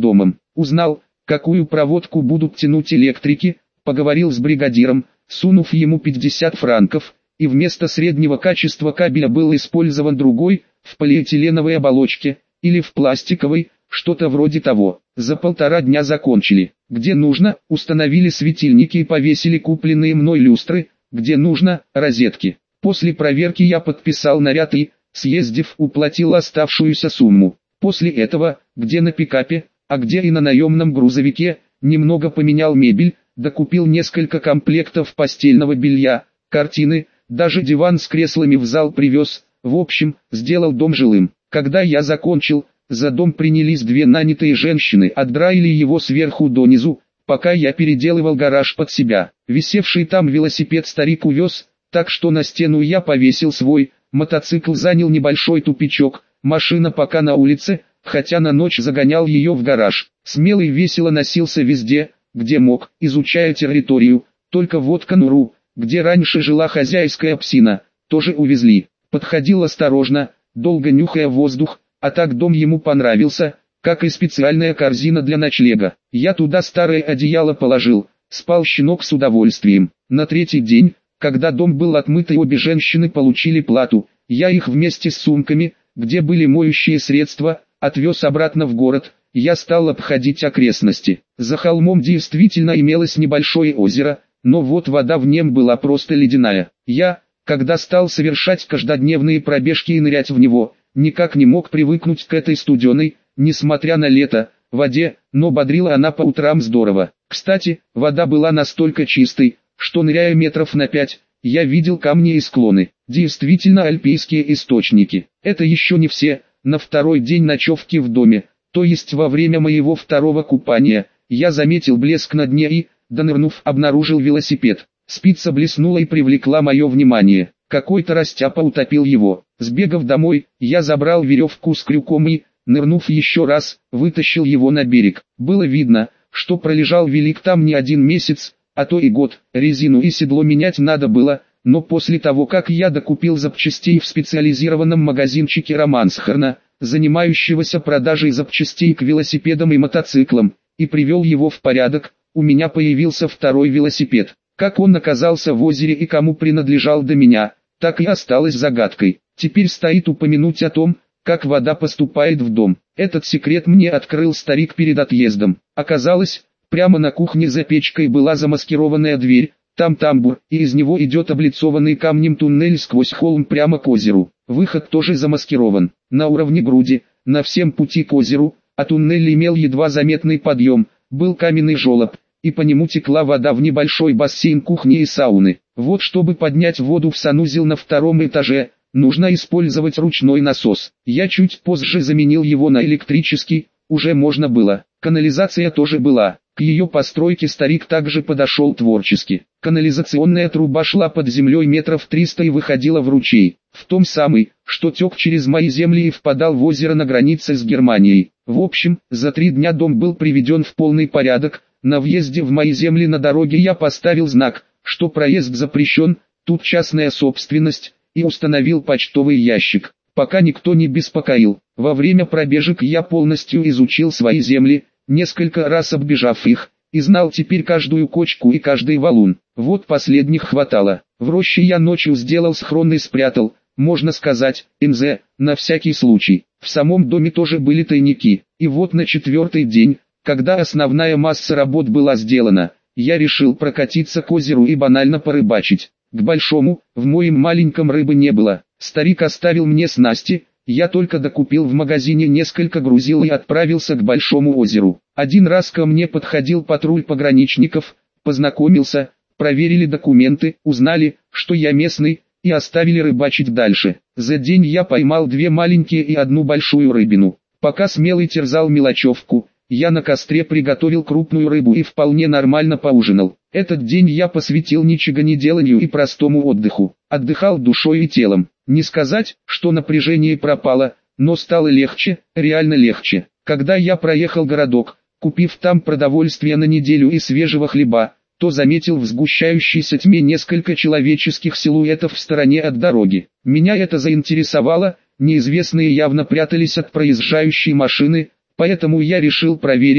узнал, какую проводку будут тянуть электрики, поговорил с бригадиром, сунув ему пятьдесят франков, и вместо среднего качества кабеля был использован другой, в полиэтиленовой оболочке, или в пластиковой, что-то вроде того. За полтора дня закончили. Где нужно, установили светильники и повесили купленные мной люстры, где нужно, розетки. После проверки я подписал наряд и, съездив, уплатил оставшуюся сумму. После этого, где на пикапе, а где и на наемном грузовике, немного поменял мебель, докупил несколько комплектов постельного белья, картины, даже диван с креслами в зал привез, в общем, сделал дом жилым. Когда я закончил, за дом принялись две нанятые женщины, отдраили его сверху донизу, пока я переделывал гараж под себя. Висевший там велосипед старик увез, так что на стену я повесил свой, мотоцикл занял небольшой тупичок, машина пока на улице, хотя на ночь загонял ее в гараж. Смелый весело носился везде, где мог, изучая территорию, только вот конуру, где раньше жила хозяйская псина, тоже увезли. Подходил осторожно, долго нюхая воздух, а так дом ему понравился, как и специальная корзина для ночлега. Я туда старое одеяло положил, спал щенок с удовольствием. На третий день, когда дом был отмыт и обе женщины получили плату, я их вместе с сумками, где были моющие средства, отвез обратно в город. Я стал обходить окрестности. За холмом действительно имелось небольшое озеро, но вот вода в нем была просто ледяная. Я, когда стал совершать каждодневные пробежки и нырять в него, никак не мог привыкнуть к этой студеной, несмотря на лето, воде, но бодрила она по утрам здорово. Кстати, вода была настолько чистой, что ныряя метров на пять, я видел камни и склоны. Действительно альпийские источники. Это еще не все. На второй день ночевки в доме, то есть во время моего второго купания, я заметил блеск на дне и, донырнув, обнаружил велосипед. Спица блеснула и привлекла мое внимание. Какой-то растяпа утопил его. Сбегав домой, я забрал веревку с крюком и, нырнув еще раз, вытащил его на берег. Было видно, что пролежал велик там не один месяц, а то и год. Резину и седло менять надо было, но после того как я докупил запчастей в специализированном магазинчике Романсхорна, занимающегося продажей запчастей к велосипедам и мотоциклам, и привел его в порядок, у меня появился второй велосипед. Как он оказался в озере и кому принадлежал до меня, так и осталось загадкой. Теперь стоит упомянуть о том, как вода поступает в дом. Этот секрет мне открыл старик перед отъездом. Оказалось, прямо на кухне за печкой была замаскированная дверь, там тамбур, и из него идет облицованный камнем туннель сквозь холм прямо к озеру. Выход тоже замаскирован. На уровне груди, на всем пути к озеру, а туннель имел едва заметный подъем, был каменный желоб, и по нему текла вода в небольшой бассейн кухни и сауны. Вот чтобы поднять воду в санузел на втором этаже, нужно использовать ручной насос. Я чуть позже заменил его на электрический, уже можно было. Канализация тоже была. К ее постройке старик также подошел творчески. Канализационная труба шла под землей метров триста и выходила в ручей. В том самый, что тек через мои земли и впадал в озеро на границе с Германией. В общем, за три дня дом был приведен в полный порядок. На въезде в мои земли на дороге я поставил знак, что проезд запрещен, тут частная собственность, и установил почтовый ящик. Пока никто не беспокоил. Во время пробежек я полностью изучил свои земли, несколько раз оббежав их, и знал теперь каждую кочку и каждый валун. Вот последних хватало. В роще я ночью сделал схрон и спрятал, можно сказать, эн зэ, на всякий случай. В самом доме тоже были тайники. И вот на четвертый день, когда основная масса работ была сделана, я решил прокатиться к озеру и банально порыбачить. К большому, в моем маленьком рыбы не было. Старик оставил мне снасти, я только докупил в магазине несколько грузил и отправился к большому озеру. Один раз ко мне подходил патруль пограничников, познакомился, проверили документы, узнали, что я местный, и оставили рыбачить дальше. За день я поймал две маленькие и одну большую рыбину. Пока Смелый терзал мелочевку, я на костре приготовил крупную рыбу и вполне нормально поужинал. Этот день я посвятил ничего не деланию и простому отдыху. Отдыхал душой и телом. Не сказать, что напряжение пропало, но стало легче, реально легче. Когда я проехал городок, купив там продовольствие на неделю и свежего хлеба, то заметил в сгущающейся тьме несколько человеческих силуэтов в стороне от дороги. Меня это заинтересовало, неизвестные явно прятались от проезжающей машины, поэтому я решил проверить,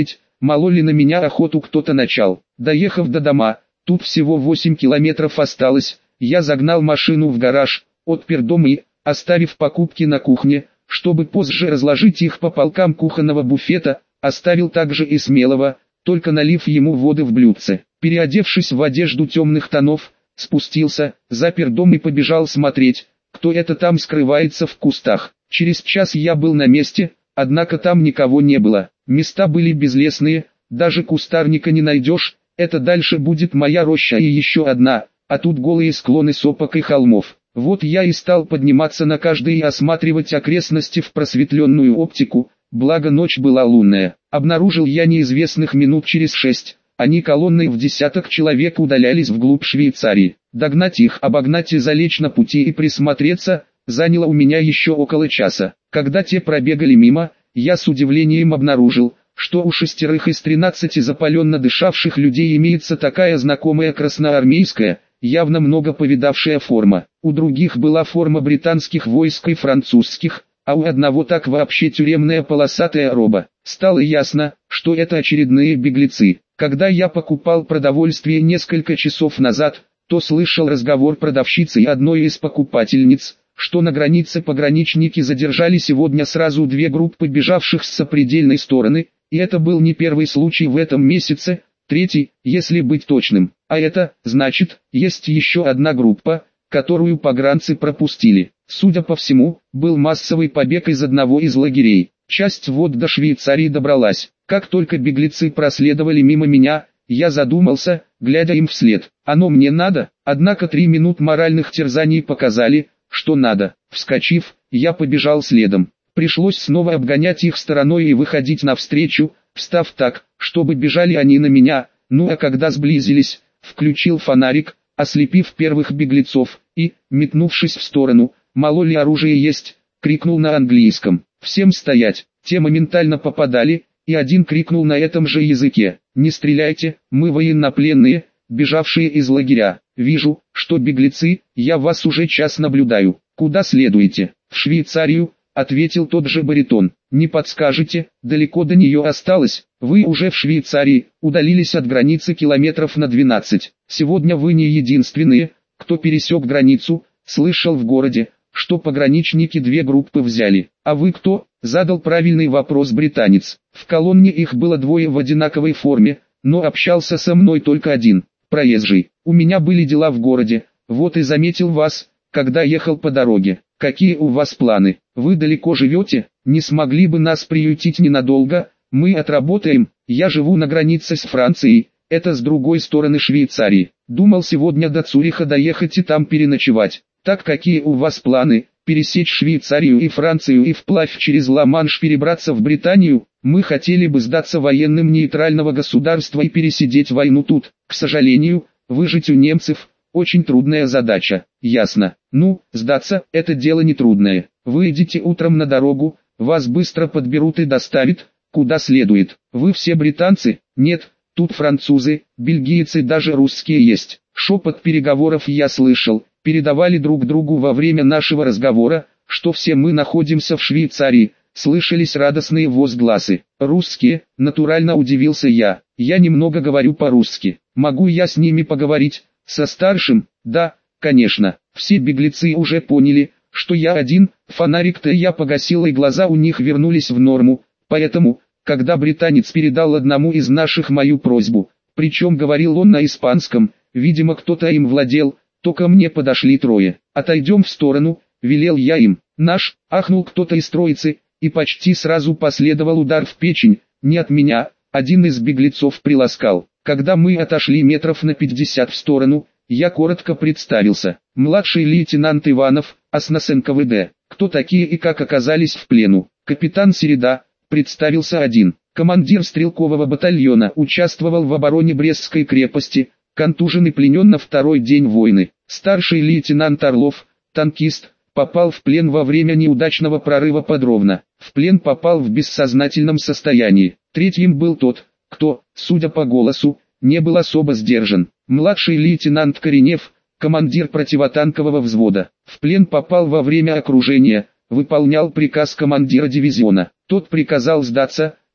мало ли на меня охоту кто-то начал. Доехав до дома, тут всего восемь километров осталось, я загнал машину в гараж, отпер дом и, оставив покупки на кухне, чтобы позже разложить их по полкам кухонного буфета, оставил также и Смелого, только налив ему воды в блюдце. Переодевшись в одежду темных тонов, спустился, запер дом и побежал смотреть, кто это там скрывается в кустах. Через час я был на месте, однако там никого не было. Места были безлесные, даже кустарника не найдешь, это дальше будет моя роща и еще одна, а тут голые склоны сопок и холмов. Вот я и стал подниматься на каждый и осматривать окрестности в просветленную оптику, благо ночь была лунная. Обнаружил я неизвестных минут через шесть, они колонной в десяток человек удалялись вглубь Швейцарии. Догнать их, обогнать и залечь на пути и присмотреться, заняло у меня еще около часа. Когда те пробегали мимо, я с удивлением обнаружил, что у шестерых из тринадцати запаленно дышавших людей имеется такая знакомая красноармейская, явно много повидавшая форма. У других была форма британских войск и французских, а у одного так вообще тюремная полосатая роба. Стало ясно, что это очередные беглецы. Когда я покупал продовольствие несколько часов назад, то слышал разговор продавщицы и одной из покупательниц, что на границе пограничники задержали сегодня сразу две группы бежавших с сопредельной стороны, и это был не первый случай в этом месяце, третий, если быть точным. А это, значит, есть еще одна группа, которую погранцы пропустили. Судя по всему, был массовый побег из одного из лагерей. Часть вот до Швейцарии добралась. Как только беглецы проследовали мимо меня, я задумался, глядя им вслед. Оно мне надо? Однако три минут моральных терзаний показали, что надо. Вскочив, я побежал следом. Пришлось снова обгонять их стороной и выходить навстречу, встав так, чтобы бежали они на меня. Ну а когда сблизились, включил фонарик, ослепив первых беглецов, и, метнувшись в сторону, мало ли оружие есть, крикнул на английском. Всем стоять. Те моментально попадали, и один крикнул на этом же языке: «Не стреляйте, мы военнопленные, бежавшие из лагеря. Вижу, что беглецы, я вас уже час наблюдаю. Куда следуете?» «В Швейцарию», — ответил тот же баритон. «Не подскажете, далеко до нее осталось?» «Вы уже в Швейцарии, удалились от границы километров на двенадцать. Сегодня вы не единственные, кто пересек границу. Слышал в городе, что пограничники две группы взяли. А вы кто?» — задал правильный вопрос британец. В колонне их было двое в одинаковой форме, но общался со мной только один, проезжий. У меня были дела в городе, вот и заметил вас, когда ехал по дороге. Какие у вас планы? Вы далеко живете? Не смогли бы нас приютить ненадолго? Мы отработаем. Я живу на границе с Францией, это с другой стороны Швейцарии. Думал сегодня до Цюриха доехать и там переночевать. Так какие у вас планы? Пересечь Швейцарию и Францию и вплавь через Ла-Манш перебраться в Британию? Мы хотели бы сдаться военным нейтрального государства и пересидеть войну тут. К сожалению, выжить у немцев – очень трудная задача. Ясно. Ну, сдаться – это дело нетрудное. Выйдите утром на дорогу, вас быстро подберут и доставят, куда следует. Вы все британцы? Нет, тут французы, бельгийцы, даже русские есть. Шепот переговоров я слышал. Передавали друг другу во время нашего разговора, что все мы находимся в Швейцарии. Слышались радостные возгласы. «Русские?» – натурально удивился я. «Я немного говорю по-русски. Могу я с ними поговорить? Со старшим?» «Да, конечно». Все беглецы уже поняли, что я один, фонарик-то я погасил и глаза у них вернулись в норму. Поэтому, когда британец передал одному из наших мою просьбу, причем говорил он на испанском, видимо кто-то им владел, то ко мне подошли трое. «Отойдем в сторону», — велел я им. «Наш», — ахнул кто-то из троицы, и почти сразу последовал удар в печень, не от меня, один из беглецов приласкал. Когда мы отошли метров на пятьдесят в сторону, я коротко представился. Младший лейтенант Иванов, АСНАС эн ка вэ дэ. Кто такие и как оказались в плену? Капитан Середа, представился один. Командир стрелкового батальона, участвовал в обороне Брестской крепости, контужен и пленен на второй день войны. Старший лейтенант Орлов, танкист, попал в плен во время неудачного прорыва под Ровно. В плен попал в бессознательном состоянии. Третьим был тот, кто, судя по голосу, не был особо сдержан. Младший лейтенант Коренев, командир противотанкового взвода. В плен попал во время окружения, выполнял приказ командира дивизиона. Тот приказал сдаться,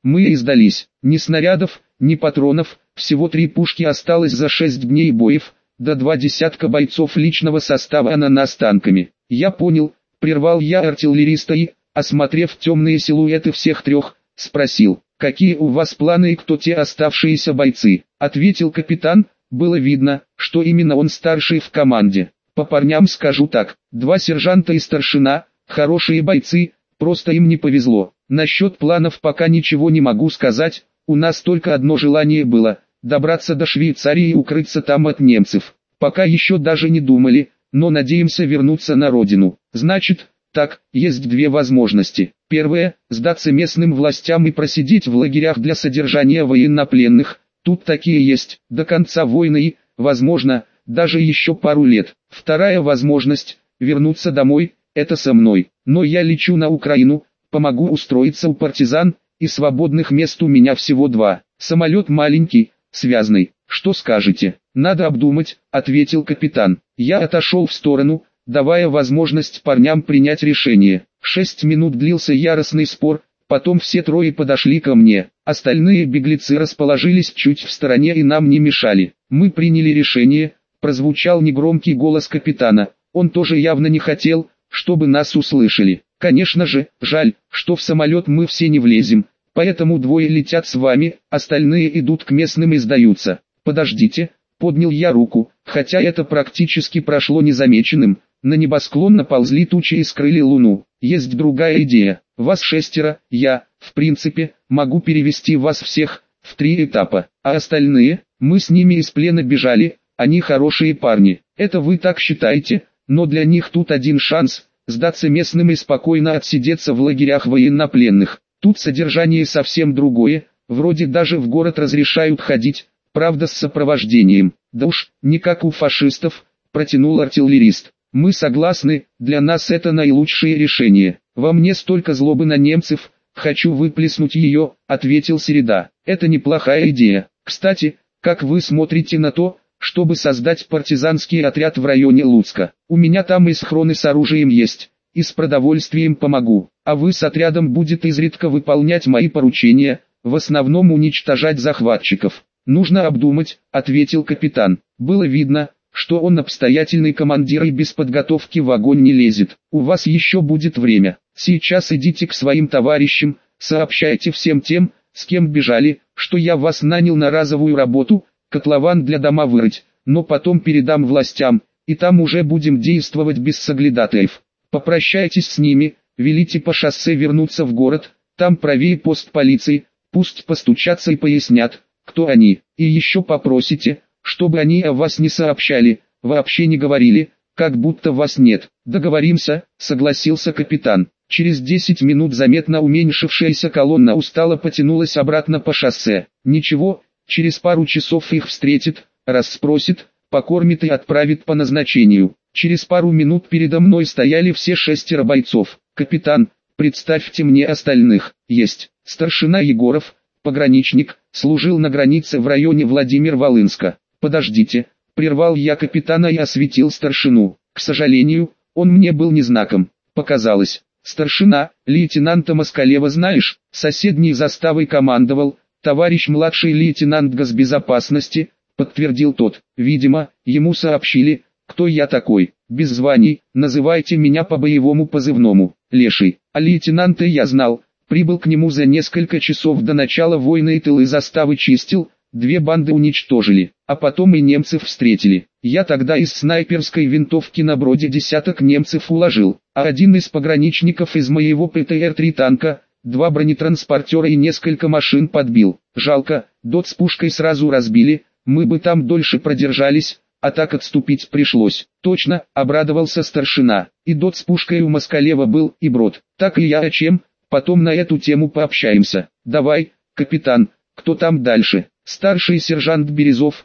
Мы и сдались. Ни снарядов, ни патронов, всего три пушки осталось за шесть дней боев, до два десятка бойцов личного состава на нас танками. Я понял, прервал я артиллериста и, осмотрев темные силуэты всех трех, спросил, какие у вас планы и кто те оставшиеся бойцы. Ответил капитан, было видно, что именно он старший в команде. По парням скажу так, два сержанта и старшина, хорошие бойцы, просто им не повезло. Насчет планов пока ничего не могу сказать, у нас только одно желание было – добраться до Швейцарии и укрыться там от немцев. Пока еще даже не думали, но надеемся вернуться на родину. Значит, так, есть две возможности. Первая – сдаться местным властям и просидеть в лагерях для содержания военнопленных. Тут такие есть, до конца войны и, возможно, даже еще пару лет. Вторая возможность – вернуться домой, это со мной. Но я лечу на Украину, помогу устроиться у партизан, и свободных мест у меня всего два. Самолет маленький, связный. Что скажете? Надо обдумать, ответил капитан. Я отошел в сторону, давая возможность парням принять решение. Шесть минут длился яростный спор, потом все трое подошли ко мне. Остальные беглецы расположились чуть в стороне и нам не мешали. Мы приняли решение, прозвучал негромкий голос капитана. Он тоже явно не хотел, чтобы нас услышали. Конечно же, жаль, что в самолет мы все не влезем, поэтому двое летят с вами, остальные идут к местным и сдаются. Подождите, поднял я руку, хотя это практически прошло незамеченным. На небосклон наползли тучи и скрыли луну. Есть другая идея. Вас шестеро, я, в принципе, могу перевести вас всех, в три этапа. А остальные, мы с ними из плена бежали, они хорошие парни. Это вы так считаете, но для них тут один шанс, сдаться местным и спокойно отсидеться в лагерях военнопленных. Тут содержание совсем другое, вроде даже в город разрешают ходить, правда с сопровождением. Да уж, не как у фашистов, протянул артиллерист. Мы согласны, для нас это наилучшее решение. Во мне столько злобы на немцев, хочу выплеснуть ее, ответил Середа. Это неплохая идея. Кстати, как вы смотрите на то, чтобы создать партизанский отряд в районе Луцка? У меня там и схроны с оружием есть, и с продовольствием помогу. А вы с отрядом будете изредка выполнять мои поручения, в основном уничтожать захватчиков. Нужно обдумать, ответил капитан. Было видно, что он обстоятельный командир и без подготовки в огонь не лезет. У вас еще будет время. Сейчас идите к своим товарищам, сообщайте всем тем, с кем бежали, что я вас нанял на разовую работу, котлован для дома вырыть, но потом передам властям, и там уже будем действовать без соглядатаев. Попрощайтесь с ними, велите по шоссе вернуться в город, там правее пост полиции, пусть постучатся и пояснят, кто они, и еще попросите, чтобы они о вас не сообщали, вообще не говорили, как будто вас нет. Договоримся, согласился капитан. Через десять минут заметно уменьшившаяся колонна устало потянулась обратно по шоссе. Ничего, через пару часов их встретит, расспросит, покормит и отправит по назначению. Через пару минут передо мной стояли все шестеро бойцов. Капитан, представьте мне остальных. Есть. Старшина Егоров, пограничник, служил на границе в районе Владимир-Волынска. Подождите, прервал я капитана и осветил старшину. К сожалению, он мне был не знаком. Показалось. Старшина, лейтенанта Москалева знаешь, соседней заставой командовал, товарищ младший лейтенант госбезопасности, подтвердил тот. Видимо, ему сообщили, кто я такой. Без званий, называйте меня по боевому позывному, Леший. А лейтенанта я знал, прибыл к нему за несколько часов до начала войны и тылы заставы чистил, две банды уничтожили, а потом и немцев встретили. Я тогда из снайперской винтовки на броде десяток немцев уложил, а один из пограничников из моего Пэ Тэ Эр три танка, два бронетранспортера и несколько машин подбил. Жалко, ДОТ с пушкой сразу разбили, мы бы там дольше продержались, а так отступить пришлось. Точно, обрадовался старшина, и ДОТ с пушкой у Москалева был, и брод. Так и я о чем, потом на эту тему пообщаемся. Давай, капитан, кто там дальше? Старший сержант Березов,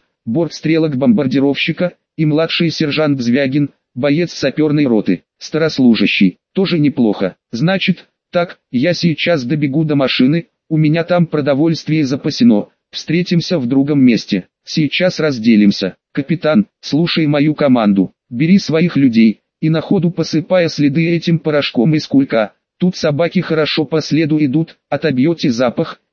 бортстрелок-бомбардировщика, и младший сержант Звягин, боец саперной роты, старослужащий, тоже неплохо. Значит, так, я сейчас добегу до машины, у меня там продовольствие запасено, встретимся в другом месте, сейчас разделимся. Капитан, слушай мою команду, бери своих людей, и на ходу посыпая следы этим порошком из кулька, тут собаки хорошо по следу идут, отобьете запах,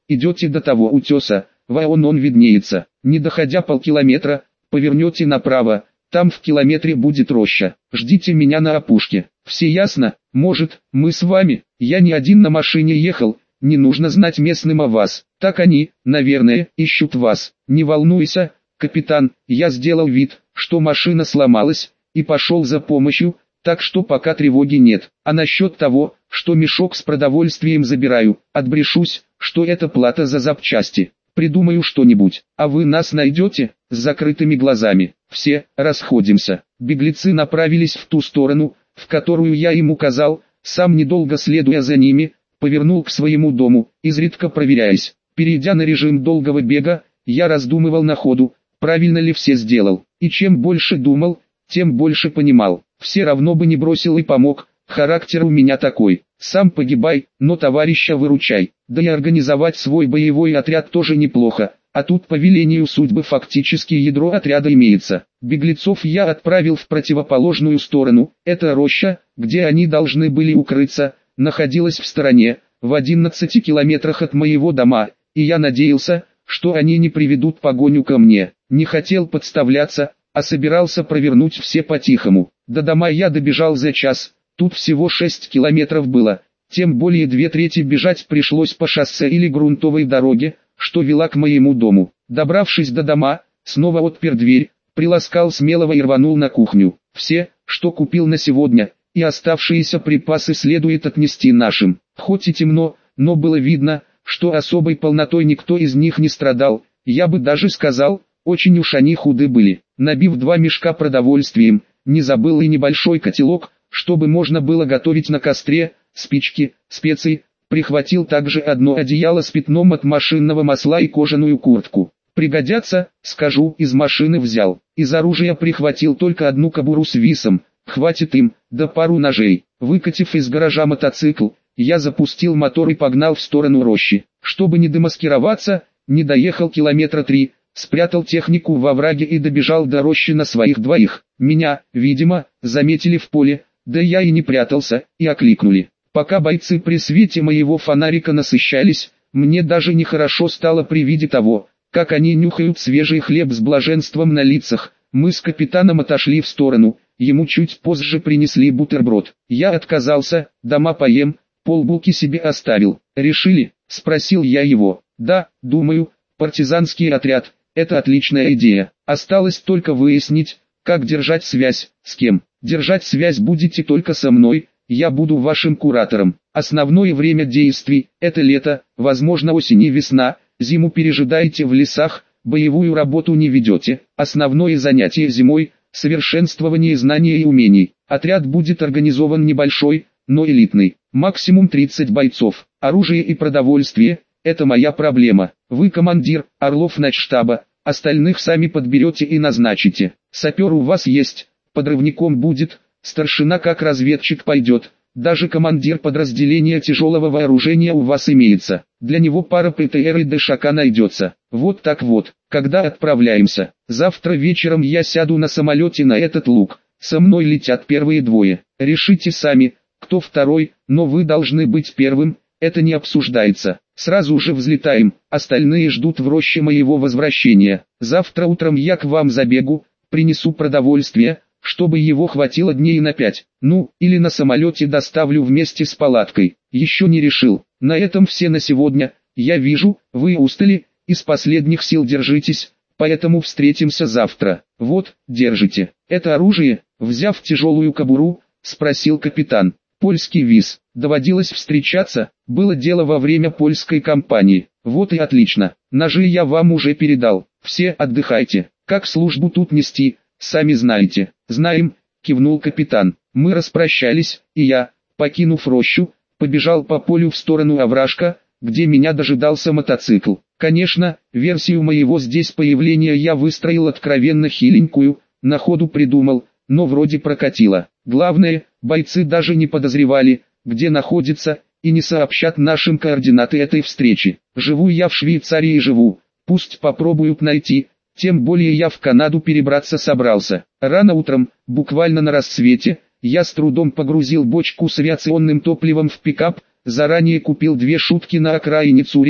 идете до того утеса, вон он виднеется, не доходя полкилометра, повернете направо, там в километре будет роща, ждите меня на опушке. Все ясно? Может, мы с вами, я не один на машине ехал, не нужно знать местным о вас, так они, наверное, ищут вас. Не волнуйся, капитан, я сделал вид, что машина сломалась, и пошел за помощью, так что пока тревоги нет. А насчет того, что мешок с продовольствием забираю, отбрешусь, что это плата за запчасти. Придумаю что-нибудь, а вы нас найдете, с закрытыми глазами. Все, расходимся. Беглецы направились в ту сторону, в которую я им указал, сам недолго следуя за ними, повернул к своему дому, изредка проверяясь. Перейдя на режим долгого бега, я раздумывал на ходу, правильно ли все сделал. И чем больше думал, тем больше понимал. Все равно бы не бросил и помог, характер у меня такой. Сам погибай, но товарища выручай. Да и организовать свой боевой отряд тоже неплохо, а тут по велению судьбы фактически ядро отряда имеется. Беглецов я отправил в противоположную сторону, эта роща, где они должны были укрыться, находилась в стороне, в одиннадцати километрах от моего дома, и я надеялся, что они не приведут погоню ко мне. Не хотел подставляться, а собирался провернуть все по-тихому. До дома я добежал за час, тут всего шесть километров было, тем более две трети бежать пришлось по шоссе или грунтовой дороге, что вела к моему дому. Добравшись до дома, снова отпер дверь, приласкал смелого и рванул на кухню. Все, что купил на сегодня, и оставшиеся припасы следует отнести нашим. Хоть и темно, но было видно, что особой полнотой никто из них не страдал, я бы даже сказал, очень уж они худы были. Набив два мешка продовольствием, не забыл и небольшой котелок, чтобы можно было готовить на костре, спички, специи, прихватил также одно одеяло с пятном от машинного масла и кожаную куртку. Пригодятся, скажу, из машины взял. Из оружия прихватил только одну кобуру с висом, хватит им, да пару ножей. Выкатив из гаража мотоцикл, я запустил мотор и погнал в сторону рощи. Чтобы не демаскироваться, не доехал километра три, спрятал технику во враге и добежал до рощи на своих двоих. Меня, видимо, заметили в поле, да я и не прятался, и окликнули. Пока бойцы при свете моего фонарика насыщались, мне даже нехорошо стало при виде того, как они нюхают свежий хлеб с блаженством на лицах. Мы с капитаном отошли в сторону, ему чуть позже принесли бутерброд. Я отказался, дома поем, полбулки себе оставил. «Решили?» – спросил я его. «Да, думаю, партизанский отряд – это отличная идея. Осталось только выяснить, как держать связь, с кем. Держать связь будете только со мной, я буду вашим куратором. Основное время действий – это лето, возможно осень и весна, зиму пережидаете в лесах, боевую работу не ведете. Основное занятие зимой – совершенствование знаний и умений. Отряд будет организован небольшой, но элитный, максимум тридцать бойцов. Оружие и продовольствие – это моя проблема. Вы командир, Орлов начштаба, остальных сами подберете и назначите. Сапер у вас есть, подрывником будет, старшина как разведчик пойдет, даже командир подразделения тяжелого вооружения у вас имеется. Для него пара ПТР и ДШК найдется. Вот так вот, когда отправляемся. Завтра вечером я сяду на самолете на этот луг. Со мной летят первые двое. Решите сами, кто второй, но вы должны быть первым, это не обсуждается. Сразу же взлетаем, остальные ждут в роще моего возвращения. Завтра утром я к вам забегу, принесу продовольствие, чтобы его хватило дней на пять. Ну, или на самолете доставлю вместе с палаткой. Еще не решил. На этом все на сегодня. Я вижу, вы устали, из последних сил держитесь, поэтому встретимся завтра. Вот, держите. Это оружие, взяв тяжелую кобуру, спросил капитан. Польский виз. Доводилось встречаться, было дело во время польской кампании. Вот и отлично. Ножи я вам уже передал. Все отдыхайте. Как службу тут нести, сами знаете. Знаем, кивнул капитан. Мы распрощались, и я, покинув рощу, побежал по полю в сторону овражка, где меня дожидался мотоцикл. Конечно, версию моего здесь появления я выстроил откровенно хиленькую, на ходу придумал, но вроде прокатило. Главное, бойцы даже не подозревали, где находится, и не сообщат нашим координаты этой встречи. Живу я в Швейцарии и живу, пусть попробуют найти, тем более я в Канаду перебраться собрался. Рано утром, буквально на рассвете, я с трудом погрузил бочку с авиационным топливом в пикап, заранее купил две шутки на окраине Цюриха,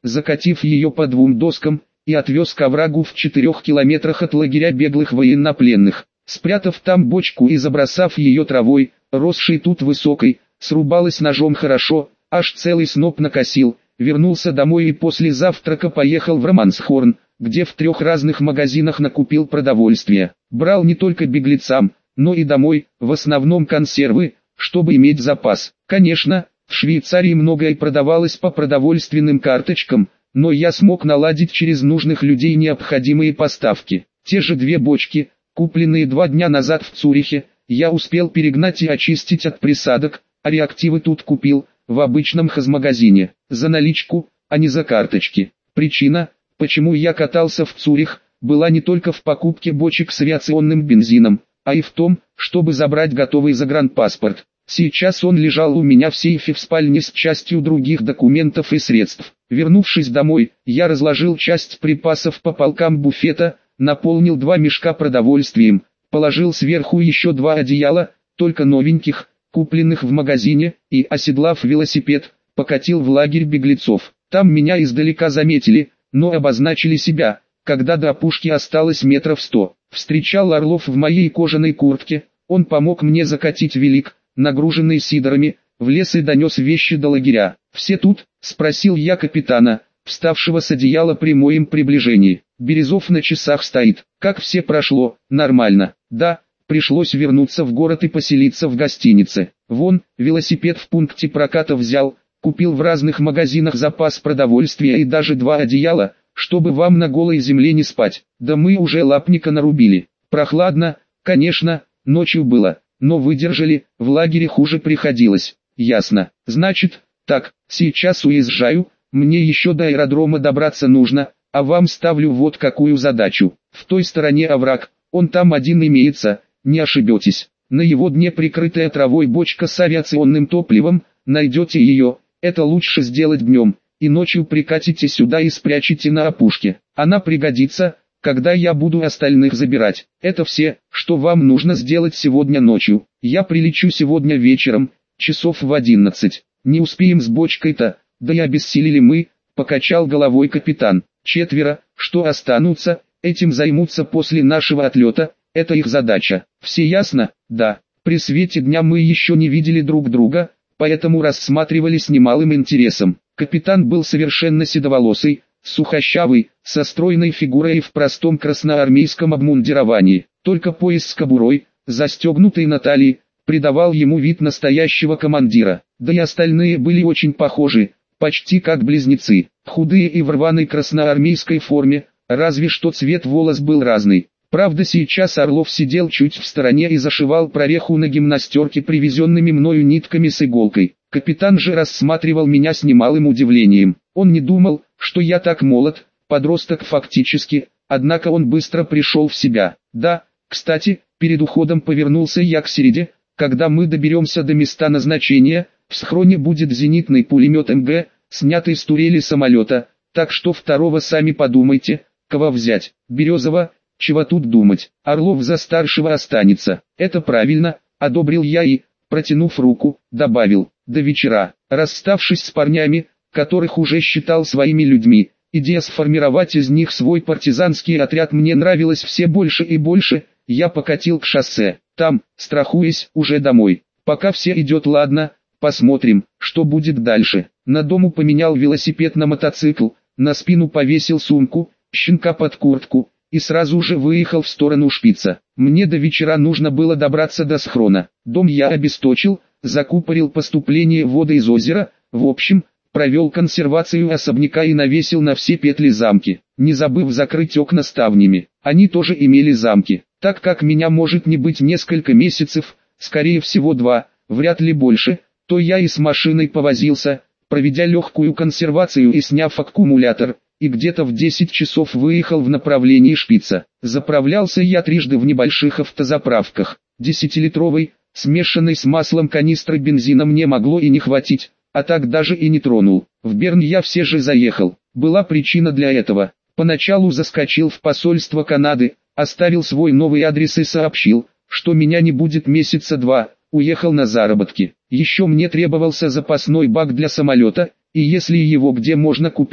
закатив ее по двум доскам, и отвез к оврагу в четырех километрах от лагеря беглых военнопленных. Спрятав там бочку и забросав ее травой, росшей тут высокой, срубалась ножом хорошо, аж целый сноп накосил. Вернулся домой и после завтрака поехал в Романсхорн, где в трех разных магазинах накупил продовольствия. Брал не только беглецам, но и домой, в основном консервы, чтобы иметь запас. Конечно, в Швейцарии многое продавалось по продовольственным карточкам, но я смог наладить через нужных людей необходимые поставки. Те же две бочки, купленные два дня назад в Цюрихе, я успел перегнать и очистить от присадок, а реактивы тут купил, в обычном хозмагазине, за наличку, а не за карточки. Причина, почему я катался в Цюрих, была не только в покупке бочек с авиационным бензином, а и в том, чтобы забрать готовый загранпаспорт. Сейчас он лежал у меня в сейфе в спальне с частью других документов и средств. Вернувшись домой, я разложил часть припасов по полкам буфета, наполнил два мешка продовольствием, положил сверху еще два одеяла, только новеньких, купленных в магазине, и, оседлав велосипед, покатил в лагерь беглецов. Там меня издалека заметили, но обозначили себя, когда до опушки осталось метров сто. Встречал Орлов в моей кожаной куртке, он помог мне закатить велик, нагруженный сидорами, в лес и донес вещи до лагеря. «Все тут?» — спросил я капитана, вставшего с одеяла при моем приближении. Березов на часах стоит. Как все прошло? Нормально. Да, пришлось вернуться в город и поселиться в гостинице. Вон, велосипед в пункте проката взял, купил в разных магазинах запас продовольствия и даже два одеяла, чтобы вам на голой земле не спать. Да мы уже лапника нарубили. Прохладно, конечно, ночью было, но выдержали, в лагере хуже приходилось. Ясно. Значит, так, сейчас уезжаю, мне еще до аэродрома добраться нужно, а вам ставлю вот какую задачу. В той стороне овраг, он там один имеется, не ошибетесь. На его дне прикрытая травой бочка с авиационным топливом, найдете ее, это лучше сделать днем, и ночью прикатите сюда и спрячете на опушке. Она пригодится, когда я буду остальных забирать. Это все, что вам нужно сделать сегодня ночью. Я прилечу сегодня вечером, часов в одиннадцать. Не успеем с бочкой-то, да и обессилели мы, покачал головой капитан. Четверо, что останутся, этим займутся после нашего отлета, это их задача. Все ясно? Да. При свете дня мы еще не видели друг друга, поэтому рассматривали с немалым интересом. Капитан был совершенно седоволосый, сухощавый, со стройной фигурой и в простом красноармейском обмундировании. Только пояс с кобурой, застегнутый на талии, придавал ему вид настоящего командира. Да и остальные были очень похожи, почти как близнецы, худые и в рваной красноармейской форме, разве что цвет волос был разный. Правда, сейчас Орлов сидел чуть в стороне и зашивал прореху на гимнастерке привезенными мною нитками с иголкой. Капитан же рассматривал меня с немалым удивлением. Он не думал, что я так молод, подросток фактически, однако он быстро пришел в себя. Да, кстати, перед уходом повернулся я к Середе, когда мы доберемся до места назначения, в схроне будет зенитный пулемет эм гэ, снятый с турели самолета, так что второго сами подумайте, кого взять, Березова, чего тут думать, Орлов за старшего останется, это правильно, одобрил я и, протянув руку, добавил, до вечера, расставшись с парнями, которых уже считал своими людьми, идея сформировать из них свой партизанский отряд мне нравилась все больше и больше, я покатил к шоссе, там, страхуясь, уже домой, пока все идет ладно, посмотрим, что будет дальше. На дому поменял велосипед на мотоцикл, на спину повесил сумку, щенка под куртку, и сразу же выехал в сторону Шпица. Мне до вечера нужно было добраться до схрона. Дом я обесточил, закупорил поступление воды из озера, в общем, провел консервацию особняка и навесил на все петли замки, не забыв закрыть окна ставнями. Они тоже имели замки. Так как меня может не быть несколько месяцев, скорее всего два, вряд ли больше, то я и с машиной повозился, проведя легкую консервацию и сняв аккумулятор, и где-то в десять часов выехал в направлении Шпица. Заправлялся я трижды в небольших автозаправках. Десятилитровой, смешанной с маслом канистры бензина мне могло и не хватить, а так даже и не тронул. В Берн я все же заехал. Была причина для этого. Поначалу заскочил в посольство Канады, оставил свой новый адрес и сообщил, что меня не будет месяца два, уехал на заработки. Еще мне требовался запасной бак для самолета, и если его где можно купить,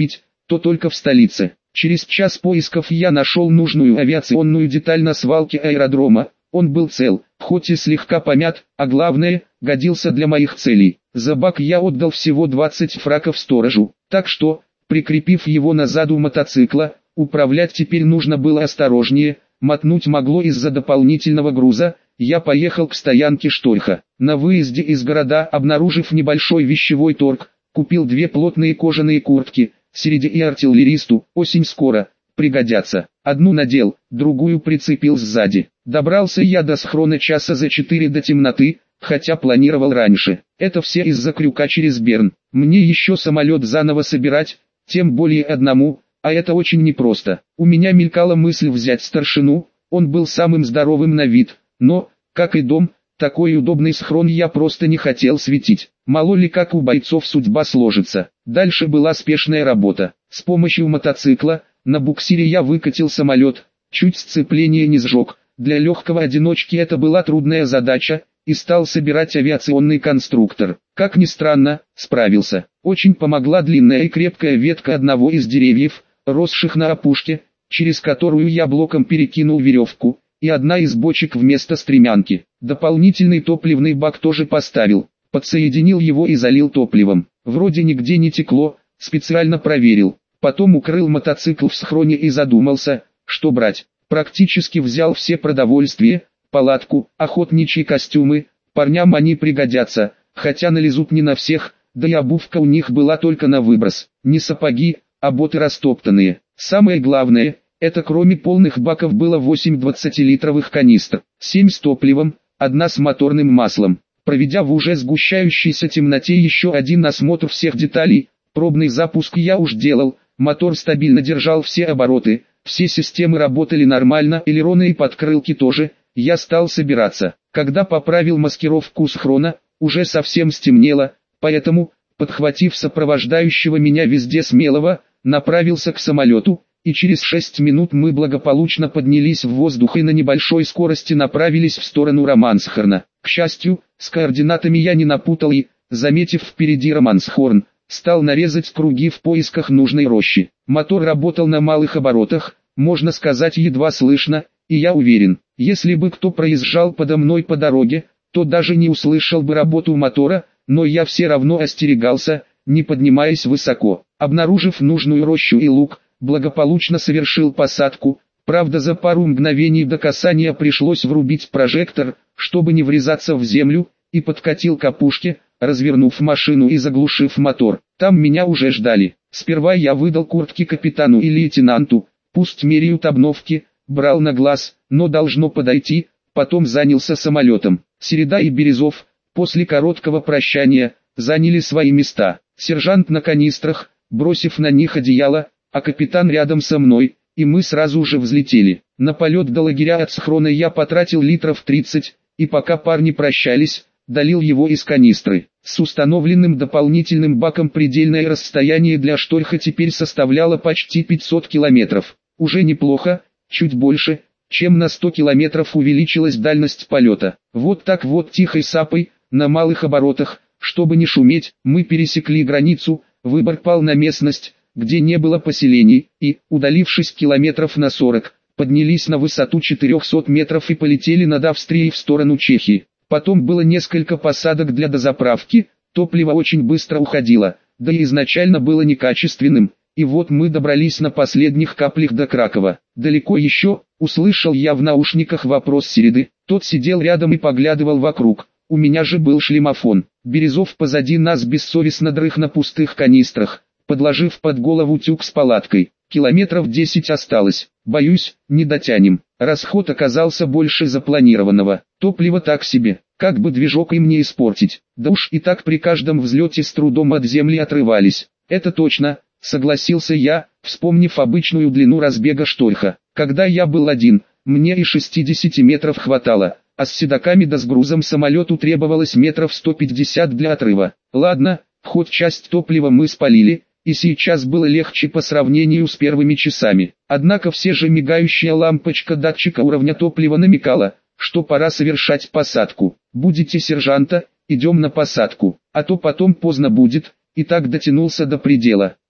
то только в столице. Через час поисков я нашел нужную авиационную деталь на свалке аэродрома. Он был цел, хоть и слегка помят, а главное, годился для моих целей. За бак я отдал всего двадцать фраков сторожу, так что, прикрепив его на заду мотоцикла, управлять теперь нужно было осторожнее, мотнуть могло из-за дополнительного груза. Я поехал к стоянке Штольха. На выезде из города, обнаружив небольшой вещевой торг, купил две плотные кожаные куртки, Середе и артиллеристу, осень скоро, пригодятся. Одну надел, другую прицепил сзади. Добрался я до схрона часа за четыре до темноты, хотя планировал раньше. Это все из-за крюка через Берн. Мне еще самолет заново собирать, тем более одному, а это очень непросто. У меня мелькала мысль взять старшину, он был самым здоровым на вид, но, как и дом, такой удобный схрон я просто не хотел светить. Мало ли как у бойцов судьба сложится. Дальше была спешная работа. С помощью мотоцикла, на буксире я выкатил самолет, чуть сцепление не сжег. Для легкого одиночки это была трудная задача, и стал собирать авиационный конструктор. Как ни странно, справился. Очень помогла длинная и крепкая ветка одного из деревьев, росших на опушке, через которую я блоком перекинул веревку, и одна из бочек вместо стремянки. Дополнительный топливный бак тоже поставил, подсоединил его и залил топливом. Вроде нигде не текло, специально проверил. Потом укрыл мотоцикл в схроне и задумался, что брать. Практически взял все продовольствие, палатку, охотничьи костюмы, парням они пригодятся, хотя налезут не на всех, да и обувка у них была только на выброс. Не сапоги, а боты растоптанные. Самое главное, это кроме полных баков было восемь двадцатилитровых канистр, семь с топливом, одна с моторным маслом. Проведя в уже сгущающейся темноте еще один осмотр всех деталей, пробный запуск я уж делал, мотор стабильно держал все обороты, все системы работали нормально, элероны и подкрылки тоже. Я стал собираться. Когда поправил маскировку схрона, уже совсем стемнело, поэтому, подхватив сопровождающего меня везде смелого, направился к самолету, и через шесть минут мы благополучно поднялись в воздух и на небольшой скорости направились в сторону Романсхорна. К счастью, с координатами я не напутал и, заметив впереди Романсхорн, стал нарезать круги в поисках нужной рощи. Мотор работал на малых оборотах, можно сказать едва слышно, и я уверен, если бы кто проезжал подо мной по дороге, то даже не услышал бы работу мотора, но я все равно остерегался, не поднимаясь высоко. Обнаружив нужную рощу и луг, благополучно совершил посадку, правда за пару мгновений до касания пришлось врубить прожектор, чтобы не врезаться в землю, и подкатил к опушке, развернув машину и заглушив мотор. Там меня уже ждали. Сперва я выдал куртки капитану и лейтенанту, пусть меряют обновки, брал на глаз, но должно подойти, потом занялся самолетом. Середа и Березов, после короткого прощания, заняли свои места. Сержант на канистрах, бросив на них одеяло, а капитан рядом со мной, и мы сразу же взлетели. На полет до лагеря от схрона я потратил литров тридцать, и пока парни прощались, долил его из канистры. С установленным дополнительным баком предельное расстояние для Штольха теперь составляло почти пятьсот километров. Уже неплохо, чуть больше, чем на сто километров увеличилась дальность полета. Вот так вот тихой сапой, на малых оборотах, чтобы не шуметь, мы пересекли границу, выбор пал на местность, где не было поселений, и, удалившись километров на сорок, поднялись на высоту четырехсот метров и полетели над Австрией в сторону Чехии. Потом было несколько посадок для дозаправки, топливо очень быстро уходило, да и изначально было некачественным, и вот мы добрались на последних каплях до Кракова. Далеко еще, услышал я в наушниках вопрос Середы, тот сидел рядом и поглядывал вокруг, у меня же был шлемофон. Березов позади нас бессовестно дрых на пустых канистрах, подложив под голову тюк с палаткой. Километров десять осталось, боюсь, не дотянем. Расход оказался больше запланированного, топливо так себе, как бы движок им не испортить. Да уж и так при каждом взлете с трудом от земли отрывались. Это точно, согласился я, вспомнив обычную длину разбега Штольха. Когда я был один, мне и шестидесяти метров хватало, а с седаками да с грузом самолету требовалось метров сто пятьдесят для отрыва. Ладно, хоть часть топлива мы спалили, и сейчас было легче по сравнению с первыми часами. Однако все же мигающая лампочка датчика уровня топлива намекала, что пора совершать посадку. Будете сержанта, идем на посадку, а то потом поздно будет, и так дотянулся до предела.